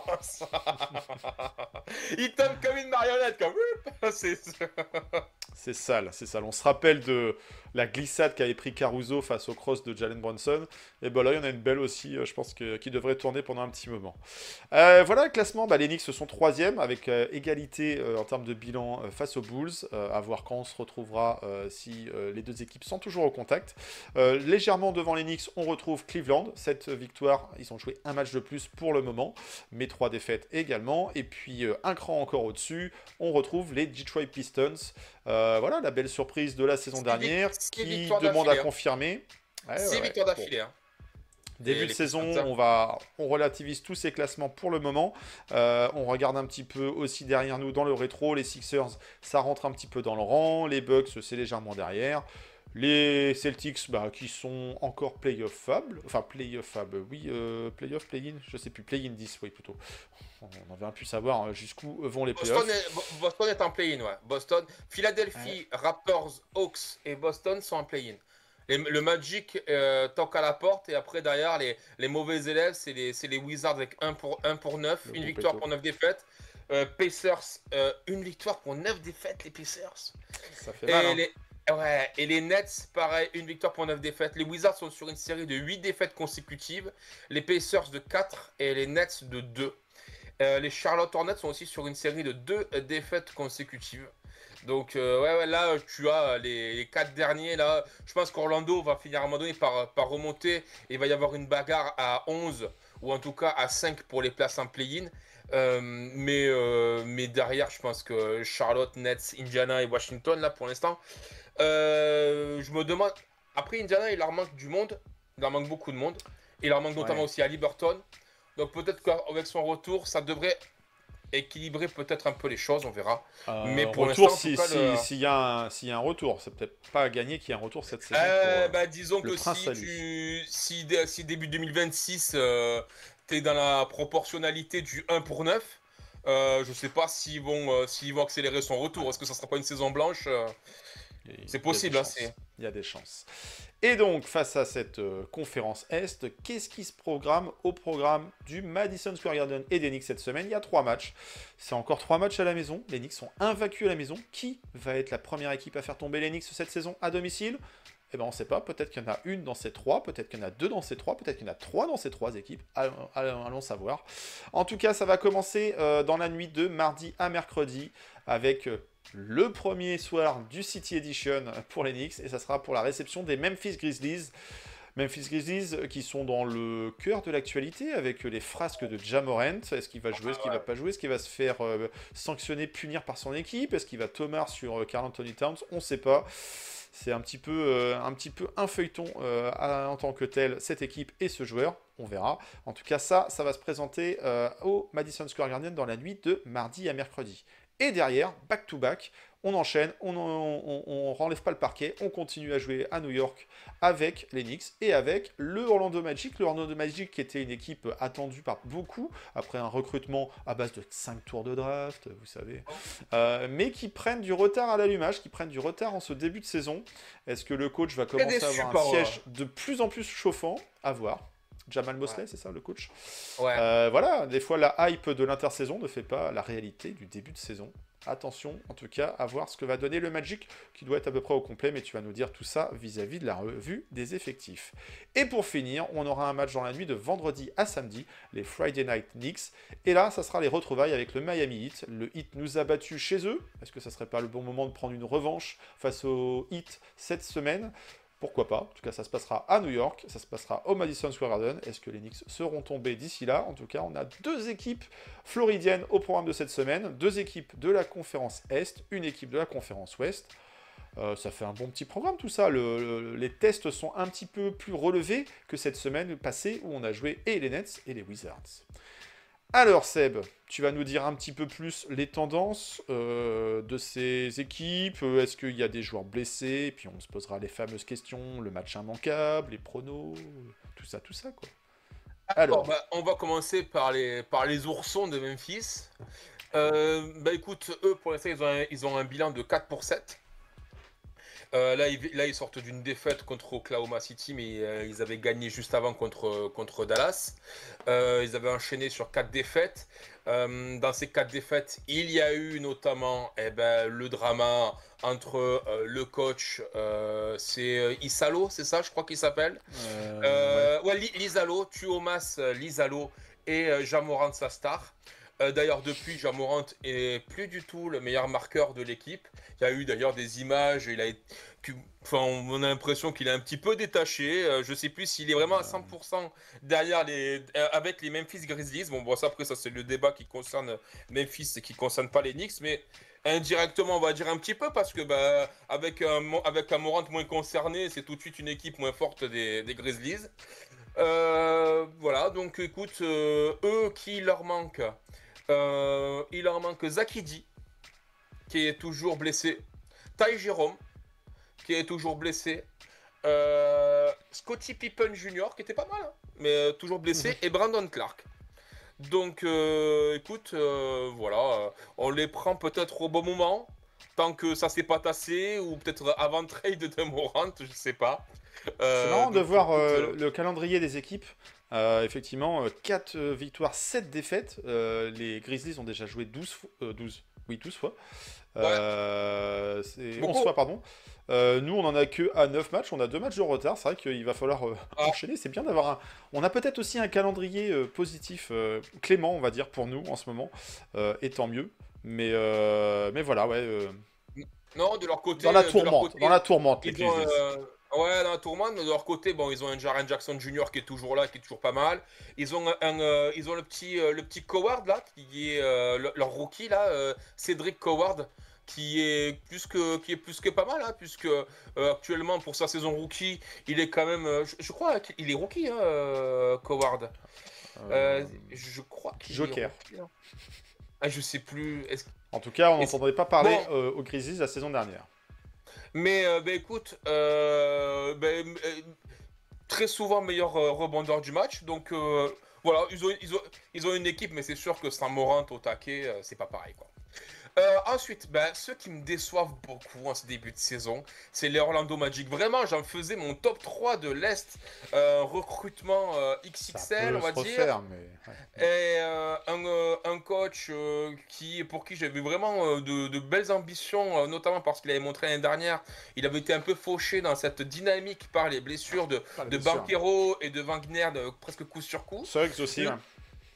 Il tombe comme une marionnette, comme. C'est sale, c'est sale. On se rappelle de la glissade qu'avait pris Caruso face au cross de Jalen Brunson. Et ben là, il y en a une belle aussi, je pense, qui devrait tourner pendant un petit moment. Voilà le classement. Les Knicks sont 3e avec égalité en termes de bilan face aux Bulls. À voir quand on se retrouvera si les deux équipes sont toujours au contact. Légèrement devant les Knicks, on retrouve Cleveland. Cette victoire, ils ont joué un match de plus pour le moment, mais 3 défaites également. Et puis un cran encore au-dessus, on retrouve les Detroit Pistons. Voilà la belle surprise de la saison dernière qui demande à confirmer. 6 victoires d'affilée. Début de saison, on relativise tous ces classements pour le moment. On regarde un petit peu aussi derrière nous dans le rétro. Les Sixers, ça rentre un petit peu dans le rang. Les Bucks, c'est légèrement derrière. Les Celtics, qui sont encore play-off-fable. Enfin, play-off-fable, oui. Play-off, play-in, je sais plus. Play-in 10, oui, plutôt. On avait pu savoir jusqu'où vont les play-offs. Boston est en play-in, ouais. Boston, Philadelphie, Raptors, Hawks et Boston sont en play-in. Le Magic toque à la porte et après derrière les mauvais élèves c'est les Wizards avec 1 pour 9, une victoire pour 9 défaites. Pacers, une victoire pour 9 défaites les Pacers. Ça fait mal, et les Nets, pareil, une victoire pour 9 défaites. Les Wizards sont sur une série de 8 défaites consécutives, les Pacers de 4 et les Nets de 2. Les Charlotte Hornets sont aussi sur une série de 2 défaites consécutives. Donc là tu as les 4 derniers là. Je pense qu'Orlando va finir à un moment donné par remonter. Il va y avoir une bagarre à 11 ou en tout cas à 5 pour les places en play-in. Mais derrière je pense que Charlotte, Nets, Indiana et Washington là pour l'instant. Je me demande. Après Indiana il leur manque du monde. Il leur manque beaucoup de monde. Il leur manque notamment aussi à Liberton. Donc peut-être qu'avec son retour ça devrait équilibrer peut-être un peu les choses, on verra. Mais pour l'instant, s'il y a un retour, c'est peut-être pas à gagner qu'il y ait un retour cette saison. Disons que si début 2026, t'es dans la proportionnalité du 1 pour 9, je sais pas s'ils vont accélérer son retour. Est-ce que ça sera pas une saison blanche C'est possible. Il y a des chances. Et donc, face à cette conférence Est, qu'est-ce qui se programme au programme du Madison Square Garden et des Knicks cette semaine? Il y a 3 matchs. C'est encore 3 matchs à la maison. Les Knicks sont invaincus à la maison. Qui va être la première équipe à faire tomber les Knicks cette saison à domicile? Eh bien, on ne sait pas. Peut-être qu'il y en a une dans ces 3. Peut-être qu'il y en a 2 dans ces 3. Peut-être qu'il y en a 3 dans ces 3 équipes. Allons savoir. En tout cas, ça va commencer dans la nuit de mardi à mercredi avec... le premier soir du City Edition pour les Knicks, et ça sera pour la réception des Memphis Grizzlies. Memphis Grizzlies qui sont dans le cœur de l'actualité avec les frasques de Ja Morant. Est-ce qu'il va jouer, est-ce qu'il va pas jouer, est-ce qu'il va se faire sanctionner, punir par son équipe, est-ce qu'il va tomber sur Karl Anthony Towns, on ne sait pas. C'est un petit peu un feuilleton en tant que tel, cette équipe et ce joueur. On verra. En tout cas, ça va se présenter au Madison Square Garden dans la nuit de mardi à mercredi. Et derrière, back-to-back, on enchaîne, on renlève pas le parquet, on continue à jouer à New York avec les Knicks et avec le Orlando Magic. Le Orlando Magic qui était une équipe attendue par beaucoup, après un recrutement à base de 5 tours de draft, vous savez, mais qui prennent du retard à l'allumage, qui prennent du retard en ce début de saison. Est-ce que le coach va commencer à avoir un siège de plus en plus chauffant? À voir. Jamal Mosley, c'est ça le coach? Ouais. Voilà, des fois la hype de l'intersaison ne fait pas la réalité du début de saison. Attention, en tout cas, à voir ce que va donner le Magic, qui doit être à peu près au complet, mais tu vas nous dire tout ça vis-à-vis de la revue des effectifs. Et pour finir, on aura un match dans la nuit de vendredi à samedi, les Friday Night Knicks. Et là, ça sera les retrouvailles avec le Miami Heat. Le Heat nous a battus chez eux. Est-ce que ça serait pas le bon moment de prendre une revanche face au Heat cette semaine? Pourquoi pas? En tout cas, ça se passera à New York, ça se passera au Madison Square Garden. Est-ce que les Knicks seront tombés d'ici là? En tout cas, on a 2 équipes floridiennes au programme de cette semaine, 2 équipes de la conférence Est, une équipe de la conférence Ouest. Ça fait un bon petit programme tout ça. Les tests sont un petit peu plus relevés que cette semaine passée où on a joué et les Nets et les Wizards. Alors Seb, tu vas nous dire un petit peu plus les tendances de ces équipes. Est-ce qu'il y a des joueurs blessés? Et puis on se posera les fameuses questions, le match immanquable, les pronos, tout ça quoi. Alors, On va commencer par les oursons de Memphis. Écoute, eux pour l'instant ils ont un bilan de 4-7. Là, ils sortent d'une défaite contre Oklahoma City, mais ils avaient gagné juste avant contre Dallas. Ils avaient enchaîné sur 4 défaites. Dans ces 4 défaites, il y a eu notamment le drama entre le coach, c'est Isalo, c'est ça, je crois qu'il s'appelle. Lisalo, Tuomas Lisalo et Ja Morant Sastar. D'ailleurs, depuis, Ja Morant est plus du tout le meilleur marqueur de l'équipe. Il y a eu d'ailleurs des images, on a l'impression qu'il est un petit peu détaché. Je ne sais plus s'il est vraiment à 100% derrière avec les Memphis Grizzlies. Bon, ça, après, ça c'est le débat qui concerne Memphis et qui ne concerne pas les Knicks, mais indirectement, on va dire un petit peu, parce que avec un Morant moins concerné, c'est tout de suite une équipe moins forte des Grizzlies. Voilà, donc écoute, eux, qui leur manque? Il leur manque Zakidi, qui est toujours blessé. Ty Jerome, qui est toujours blessé. Scottie Pippen Jr., qui était pas mal, hein, mais toujours blessé. Et Brandon Clark. Donc, écoute, voilà, on les prend peut-être au bon moment, tant que ça s'est pas tassé, ou peut-être avant trade de Morant, je sais pas. C'est marrant de voir le calendrier des équipes. Effectivement, 4 victoires, 7 défaites. Les Grizzlies ont déjà joué 12 fois. 11 fois, pardon. Nous, on en a que à 9 matchs. On a 2 matchs de retard. C'est vrai qu'il va falloir enchaîner. C'est bien d'avoir un... On a peut-être aussi un calendrier positif, clément, on va dire, pour nous en ce moment. Et tant mieux. Mais voilà, ouais. Non, de leur côté... Dans la tourmente, les Grizzlies. Ouais, dans la tourmente, mais de leur côté, bon, ils ont un Jaren Jackson Jr. qui est toujours là, qui est toujours pas mal. Ils ont le petit Coward là, qui est leur rookie là, Cedric Coward, qui est plus que pas mal, hein, puisque actuellement pour sa saison rookie, il est quand même, je crois qu'il est rookie, hein, Coward. Je crois qu'il Joker. est rookie, hein. Ah, je sais plus. En tout cas, on n'entendait pas parler aux Grizzlies la saison dernière. Mais écoute, très souvent meilleur rebondeur du match. Donc voilà, ils ont une équipe, mais c'est sûr que sans Morant au taquet, c'est pas pareil, quoi. Ensuite, ceux qui me déçoivent beaucoup en ce début de saison, c'est les Orlando Magic. Vraiment, j'en faisais mon top 3 de l'Est, recrutement XXL, on va dire. Mais... Et un coach pour qui j'avais vraiment de belles ambitions, notamment parce qu'il avait montré l'année dernière, il avait été un peu fauché dans cette dynamique par les blessures de Banchero et de Wagner, presque coup sur coup. Suggs aussi, hein.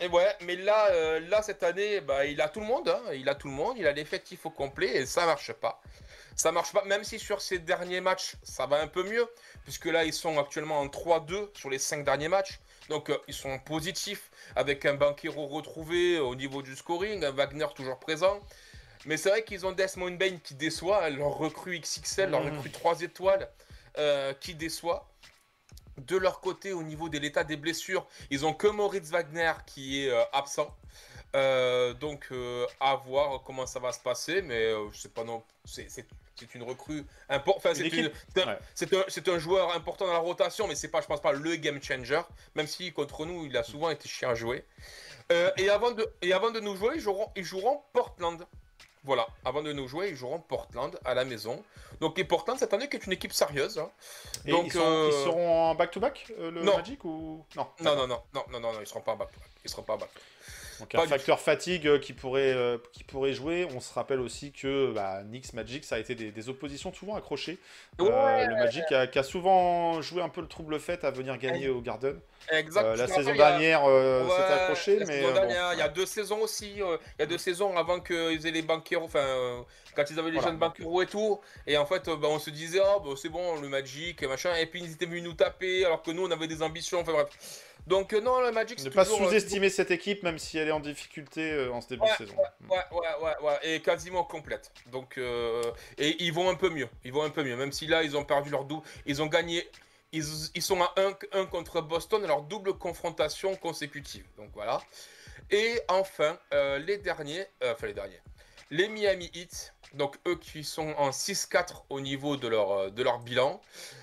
Et ouais, mais là cette année, bah, il a tout le monde, hein, il a tout le monde, il a l'effectif au complet et ça marche pas. Ça marche pas, même si sur ces derniers matchs, ça va un peu mieux, puisque là, ils sont actuellement en 3-2 sur les 5 derniers matchs. Donc, ils sont positifs, avec un Banchero retrouvé au niveau du scoring, un Wagner toujours présent. Mais c'est vrai qu'ils ont Desmond Bain qui déçoit, hein, leur recrue XXL, leur recrue 3 étoiles qui déçoit. De leur côté, au niveau de l'état des blessures, ils ont que Moritz Wagner qui est absent. Donc, à voir comment ça va se passer, mais je sais pas non. C'est une recrue importante. Enfin, c'est un joueur important dans la rotation, mais c'est pas, je pense pas, le game changer. Même si contre nous, il a souvent été chiant à jouer. Et avant de nous jouer, ils joueront Portland. Voilà, avant de nous jouer, ils joueront Portland à la maison. Donc, et Portland cette année qui est une équipe sérieuse. Hein. Et donc, ils seront en back-to-back, le non. Magic ou non? Non, ils seront pas en back-to-back. Ils seront pas en back-to-back. Donc un facteur fatigue qui pourrait jouer. On se rappelle aussi que Knicks Magic, ça a été des oppositions souvent accrochées. Ouais. Le Magic qui a souvent joué un peu le trouble fait à venir gagner au Garden. Exact. La saison dernière, c'était accroché, mais il y a 2 saisons aussi. Il y a 2 saisons avant qu'ils aient les Banchero, enfin quand ils avaient les jeunes Banchero et tout. Et en fait, on se disait c'est bon le Magic et machin. Et puis ils étaient venus nous taper alors que nous on avait des ambitions. Enfin bref. Donc non, le Magic, c'est ne pas toujours, sous-estimer cette équipe, même si elle est en difficulté en ce début de saison. Ouais, et quasiment complète. Donc, et ils vont un peu mieux. Même si là, ils ont perdu leur double. Ils ont gagné. Ils sont à 1 contre Boston à leur double confrontation consécutive. Donc voilà. Et enfin, les derniers. Les Miami Heat. Donc eux qui sont en 6-4 au niveau de leur bilan.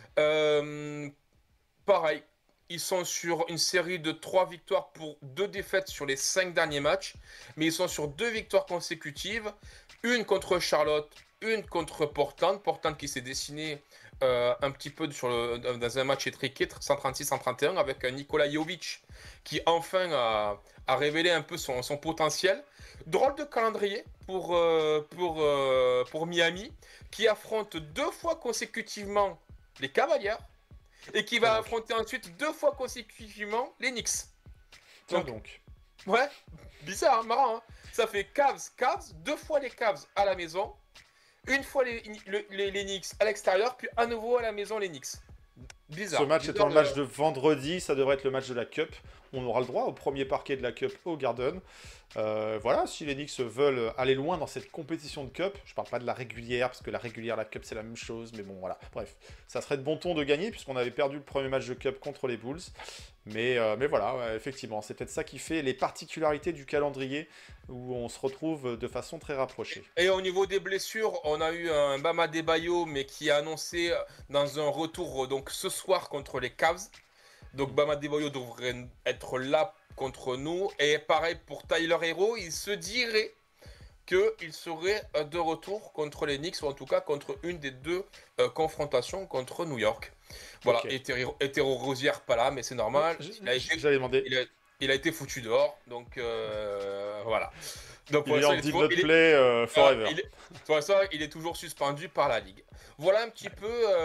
Pareil. Ils sont sur une série de 3 victoires pour 2 défaites sur les 5 derniers matchs. Mais ils sont sur 2 victoires consécutives. Une contre Charlotte, une contre Portland. Portland qui s'est dessiné un petit peu dans un match étriqué, 136-131, avec un Nikola Jovic qui enfin a révélé un peu son potentiel. Drôle de calendrier pour Miami, qui affronte 2 fois consécutivement les Cavaliers. Et qui va affronter ensuite 2 fois consécutivement les Knicks. Donc. Ouais, bizarre, hein, marrant. Hein. Ça fait Cavs, 2 fois les Cavs à la maison, 1 fois les Knicks à l'extérieur, puis à nouveau à la maison les Knicks. Bizarre. Ce match étant le match de vendredi, ça devrait être le match de la Cup. On aura le droit au premier parquet de la Cup au Garden. Voilà, si les Knicks veulent aller loin dans cette compétition de Cup, je parle pas de la régulière, parce que la régulière, la Cup, c'est la même chose, mais bon, voilà. Bref, ça serait de bon ton de gagner, puisqu'on avait perdu le premier match de Cup contre les Bulls. Mais voilà, effectivement, c'est peut-être ça qui fait les particularités du calendrier, où on se retrouve de façon très rapprochée. Et au niveau des blessures, on a eu un Bam Adebayo, mais qui a annoncé dans un retour donc ce soir contre les Cavs. Donc Bam Adebayo devrait être là contre nous. Et pareil pour Tyler Hero, il se dirait qu'il serait de retour contre les Knicks, ou en tout cas contre une des 2 confrontations contre New York. Voilà, okay. Hétéro Rosière pas là, mais c'est normal. J'allais demander. Il a été foutu dehors, donc voilà. Donc, il est en deal not play forever. Pour l'instant, il est toujours suspendu par la Ligue. Voilà un petit peu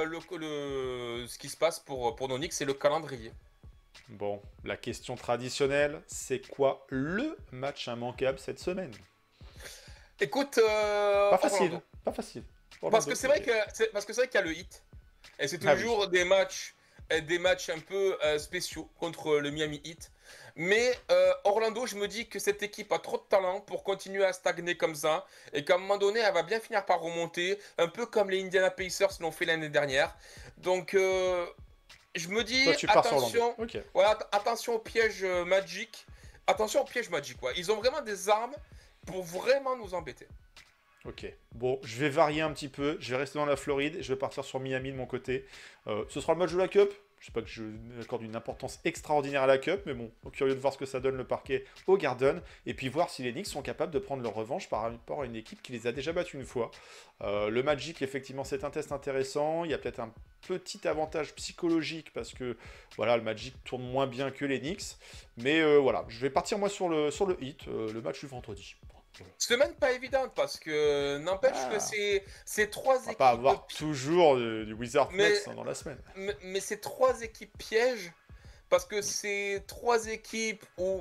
ce qui se passe pour nos Knicks, c'est le calendrier. Bon, la question traditionnelle, c'est quoi le match immanquable cette semaine? Écoute, pas facile. Parce que c'est vrai qu'il y a le hit, et c'est toujours des matchs un peu spéciaux contre le Miami Heat. Mais Orlando, je me dis que cette équipe a trop de talent pour continuer à stagner comme ça, et qu'à un moment donné, elle va bien finir par remonter, un peu comme les Indiana Pacers l'ont fait l'année dernière. Donc, je me dis, attention, voilà, attention au piège Magic. Attention au piège Magic, ouais. Ils ont vraiment des armes pour vraiment nous embêter. Ok, bon, je vais varier un petit peu, je vais rester dans la Floride, je vais partir sur Miami de mon côté. Ce sera le match de la Cup. Je sais pas que je accorde une importance extraordinaire à la Cup, mais bon, curieux de voir ce que ça donne le parquet au Garden, et puis voir si les Knicks sont capables de prendre leur revanche par rapport à une équipe qui les a déjà battus une fois. Le Magic, effectivement, c'est un test intéressant. Il y a peut-être un petit avantage psychologique, parce que voilà, le Magic tourne moins bien que les Knicks. Mais voilà, je vais partir moi sur le Heat, le match du vendredi. Semaine pas évidente, parce que n'empêche que c'est 3 équipes. On va pas avoir toujours du Wizard Nets dans la semaine. Mais c'est 3 équipes pièges, parce que c'est 3 équipes où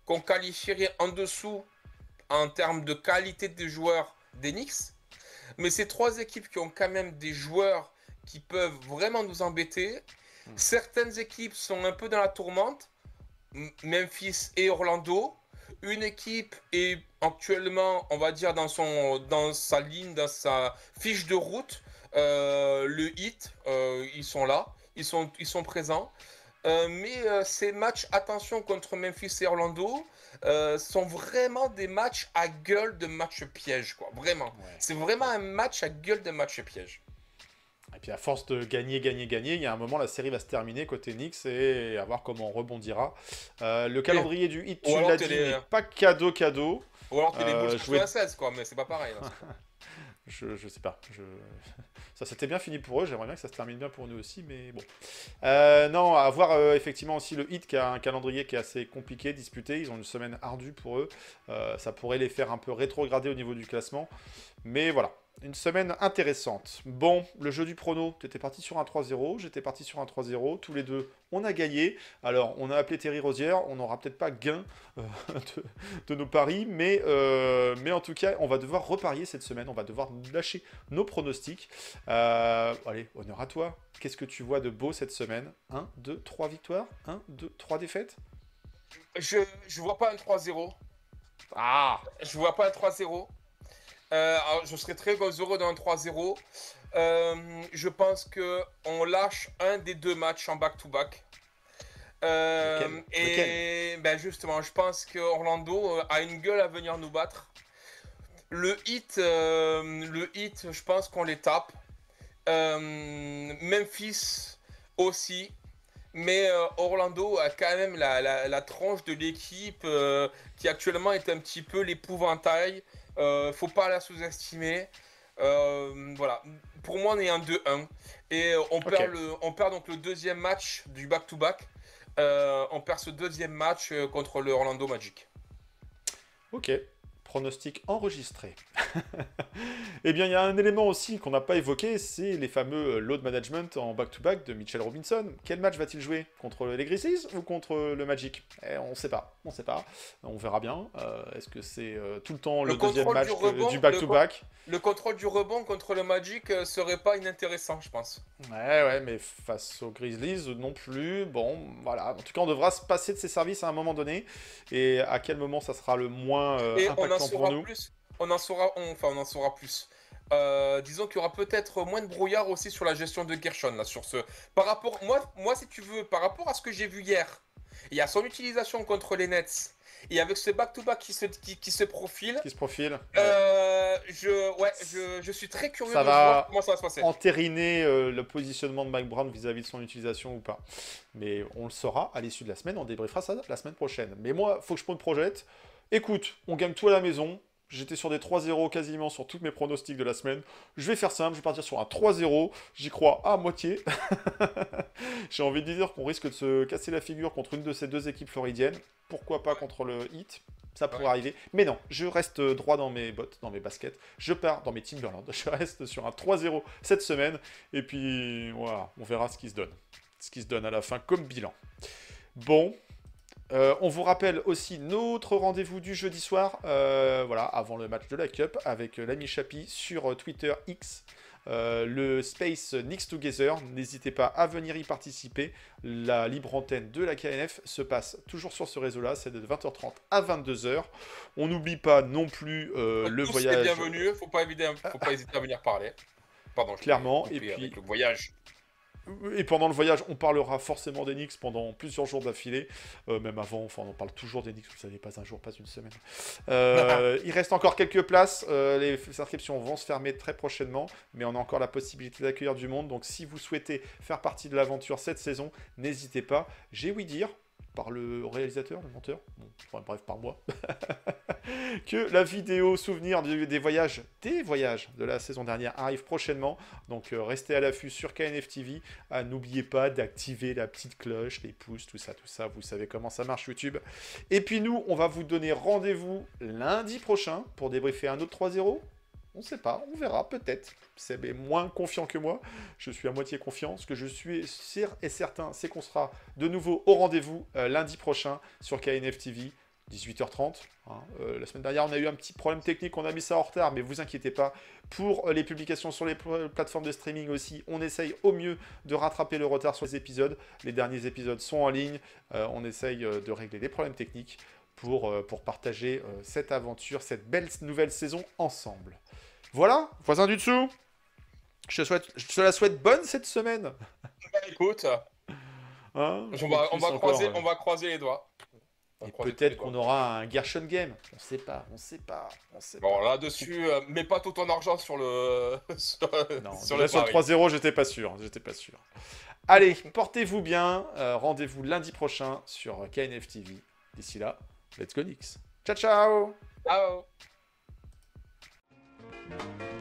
qu'on qualifierait en dessous en termes de qualité des joueurs des Knicks. Mais c'est 3 équipes qui ont quand même des joueurs qui peuvent vraiment nous embêter. Certaines équipes sont un peu dans la tourmente. Memphis et Orlando. Une équipe est actuellement, on va dire, dans sa ligne, dans sa fiche de route. Le Heat, ils sont là. Ils sont présents. Mais ces matchs, attention, contre Memphis et Orlando, sont vraiment des matchs à gueule de match piège, quoi. Vraiment. Ouais. C'est vraiment un match à gueule de match piège. Et puis à force de gagner, il y a un moment, la série va se terminer côté Knicks et à voir comment on rebondira. Le calendrier du Heat, tu l'as dit, n'est pas cadeau. Ou alors t'es les Bulls jouer... 96, quoi, mais c'est pas pareil. Hein, je sais pas. Ça s'était bien fini pour eux, j'aimerais bien que ça se termine bien pour nous aussi, mais bon. Non, à voir effectivement aussi le Heat qui a un calendrier qui est assez compliqué, disputé. Ils ont une semaine ardue pour eux. Ça pourrait les faire un peu rétrograder au niveau du classement. Mais voilà. Une semaine intéressante. Bon, le jeu du prono, tu étais parti sur un 3-0, j'étais parti sur un 3-0, tous les deux, on a gagné. Alors, on a appelé Terry Rosière, on n'aura peut-être pas gain de nos paris, mais en tout cas, on va devoir reparier cette semaine, on va devoir lâcher nos pronostics. Allez, honneur à toi. Qu'est-ce que tu vois de beau cette semaine? 1, 2, 3 victoires? 1, 2, 3 défaites? Je vois pas un 3-0. Ah! Je vois pas un 3-0. Alors, je serais très heureux d'un 3-0. Je pense qu'on lâche un des 2 matchs en back-to-back. Et ben justement, je pense que Orlando a une gueule à venir nous battre. Le Heat, je pense qu'on les tape. Memphis aussi. Mais Orlando a quand même la tranche de l'équipe qui actuellement est un petit peu l'épouvantail. Faut pas la sous-estimer. Voilà. Pour moi, on est un 2-1. Et on perd donc le deuxième match du back-to-back. On perd ce deuxième match contre le Orlando Magic. Ok. Pronostic enregistré. Eh bien, il y a un élément aussi qu'on n'a pas évoqué, c'est les fameux load management en back-to-back de Mitchell Robinson. Quel match va-t-il jouer? Contre les Grizzlies ou contre le Magic? On ne sait pas. On verra bien. Est-ce que c'est tout le temps le deuxième match du back-to-back? Le contrôle du rebond contre le Magic serait pas inintéressant, je pense. Ouais, mais face aux Grizzlies, non plus. Bon, voilà. En tout cas, on devra se passer de ses services à un moment donné. Et à quel moment ça sera le moins impactant pour nous? On en saura plus. Disons qu'il y aura peut-être moins de brouillard aussi sur la gestion de Gershon là, sur ce. Par rapport, moi, si tu veux, par rapport à ce que j'ai vu hier, il y a son utilisation contre les Nets et avec ce back-to-back qui se profile. Je suis très curieux de voir comment ça va se passer. Entériner le positionnement de Mike Brown vis-à-vis de son utilisation ou pas. Mais on le saura à l'issue de la semaine. On débriefera ça la semaine prochaine. Mais moi, faut que je me projette. Écoute, on gagne tout à la maison. J'étais sur des 3-0 quasiment sur tous mes pronostics de la semaine. Je vais faire simple, je vais partir sur un 3-0. J'y crois à moitié. J'ai envie de dire qu'on risque de se casser la figure contre une de ces 2 équipes floridiennes. Pourquoi pas contre le Heat? Ça pourrait arriver. Mais non, je reste droit dans mes bottes, dans mes baskets. Je pars dans mes Timberland. Je reste sur un 3-0 cette semaine. Et puis, voilà, on verra ce qui se donne. Ce qui se donne à la fin comme bilan. Bon. On vous rappelle aussi notre rendez-vous du jeudi soir, voilà, avant le match de la Cup, avec l'ami Chapi sur Twitter X, le Space Knicks Together. N'hésitez pas à venir y participer. La libre antenne de la KNF se passe toujours sur ce réseau-là, c'est de 20h30 à 22h. On n'oublie pas non plus le voyage. Bienvenue, faut pas hésiter à venir parler. Pardon, clairement, et puis avec le voyage. Et pendant le voyage, on parlera forcément des Knicks pendant plusieurs jours d'affilée. Même avant, enfin, on parle toujours des Knicks, vous savez, pas un jour, pas une semaine. Il reste encore quelques places. Les inscriptions vont se fermer très prochainement, mais on a encore la possibilité d'accueillir du monde. Donc, si vous souhaitez faire partie de l'aventure cette saison, n'hésitez pas. J'ai ouï dire, par le réalisateur, le monteur, bon, enfin, bref, par moi, que la vidéo souvenir des voyages de la saison dernière arrive prochainement. Donc restez à l'affût sur KNF TV. N'oubliez pas d'activer la petite cloche, les pouces, tout ça. Vous savez comment ça marche YouTube. Et puis nous, on va vous donner rendez-vous lundi prochain pour débriefer un autre 3-0. On ne sait pas, on verra peut-être. C'est moins confiant que moi. Je suis à moitié confiant. Ce que je suis sûr et certain, c'est qu'on sera de nouveau au rendez-vous lundi prochain sur KNF TV. 18h30. Hein. La semaine dernière, on a eu un petit problème technique, on a mis ça en retard, mais vous inquiétez pas. Pour les publications sur les plateformes de streaming aussi, on essaye au mieux de rattraper le retard sur les épisodes. Les derniers épisodes sont en ligne. On essaye de régler les problèmes techniques pour partager cette aventure, cette belle nouvelle saison ensemble. Voilà, voisin du dessous. Je te la souhaite bonne cette semaine. Écoute, Hein, on va croiser les doigts. Et peut-être qu'on aura un Gershon Game. On sait pas. Bon, là-dessus, mets pas tout ton argent sur le. Non, sur déjà le sur le pari. 3-0, j'étais pas sûr. Allez, portez-vous bien. Rendez-vous lundi prochain sur KNF TV. D'ici là, let's go Knicks. Ciao, ciao. Ciao.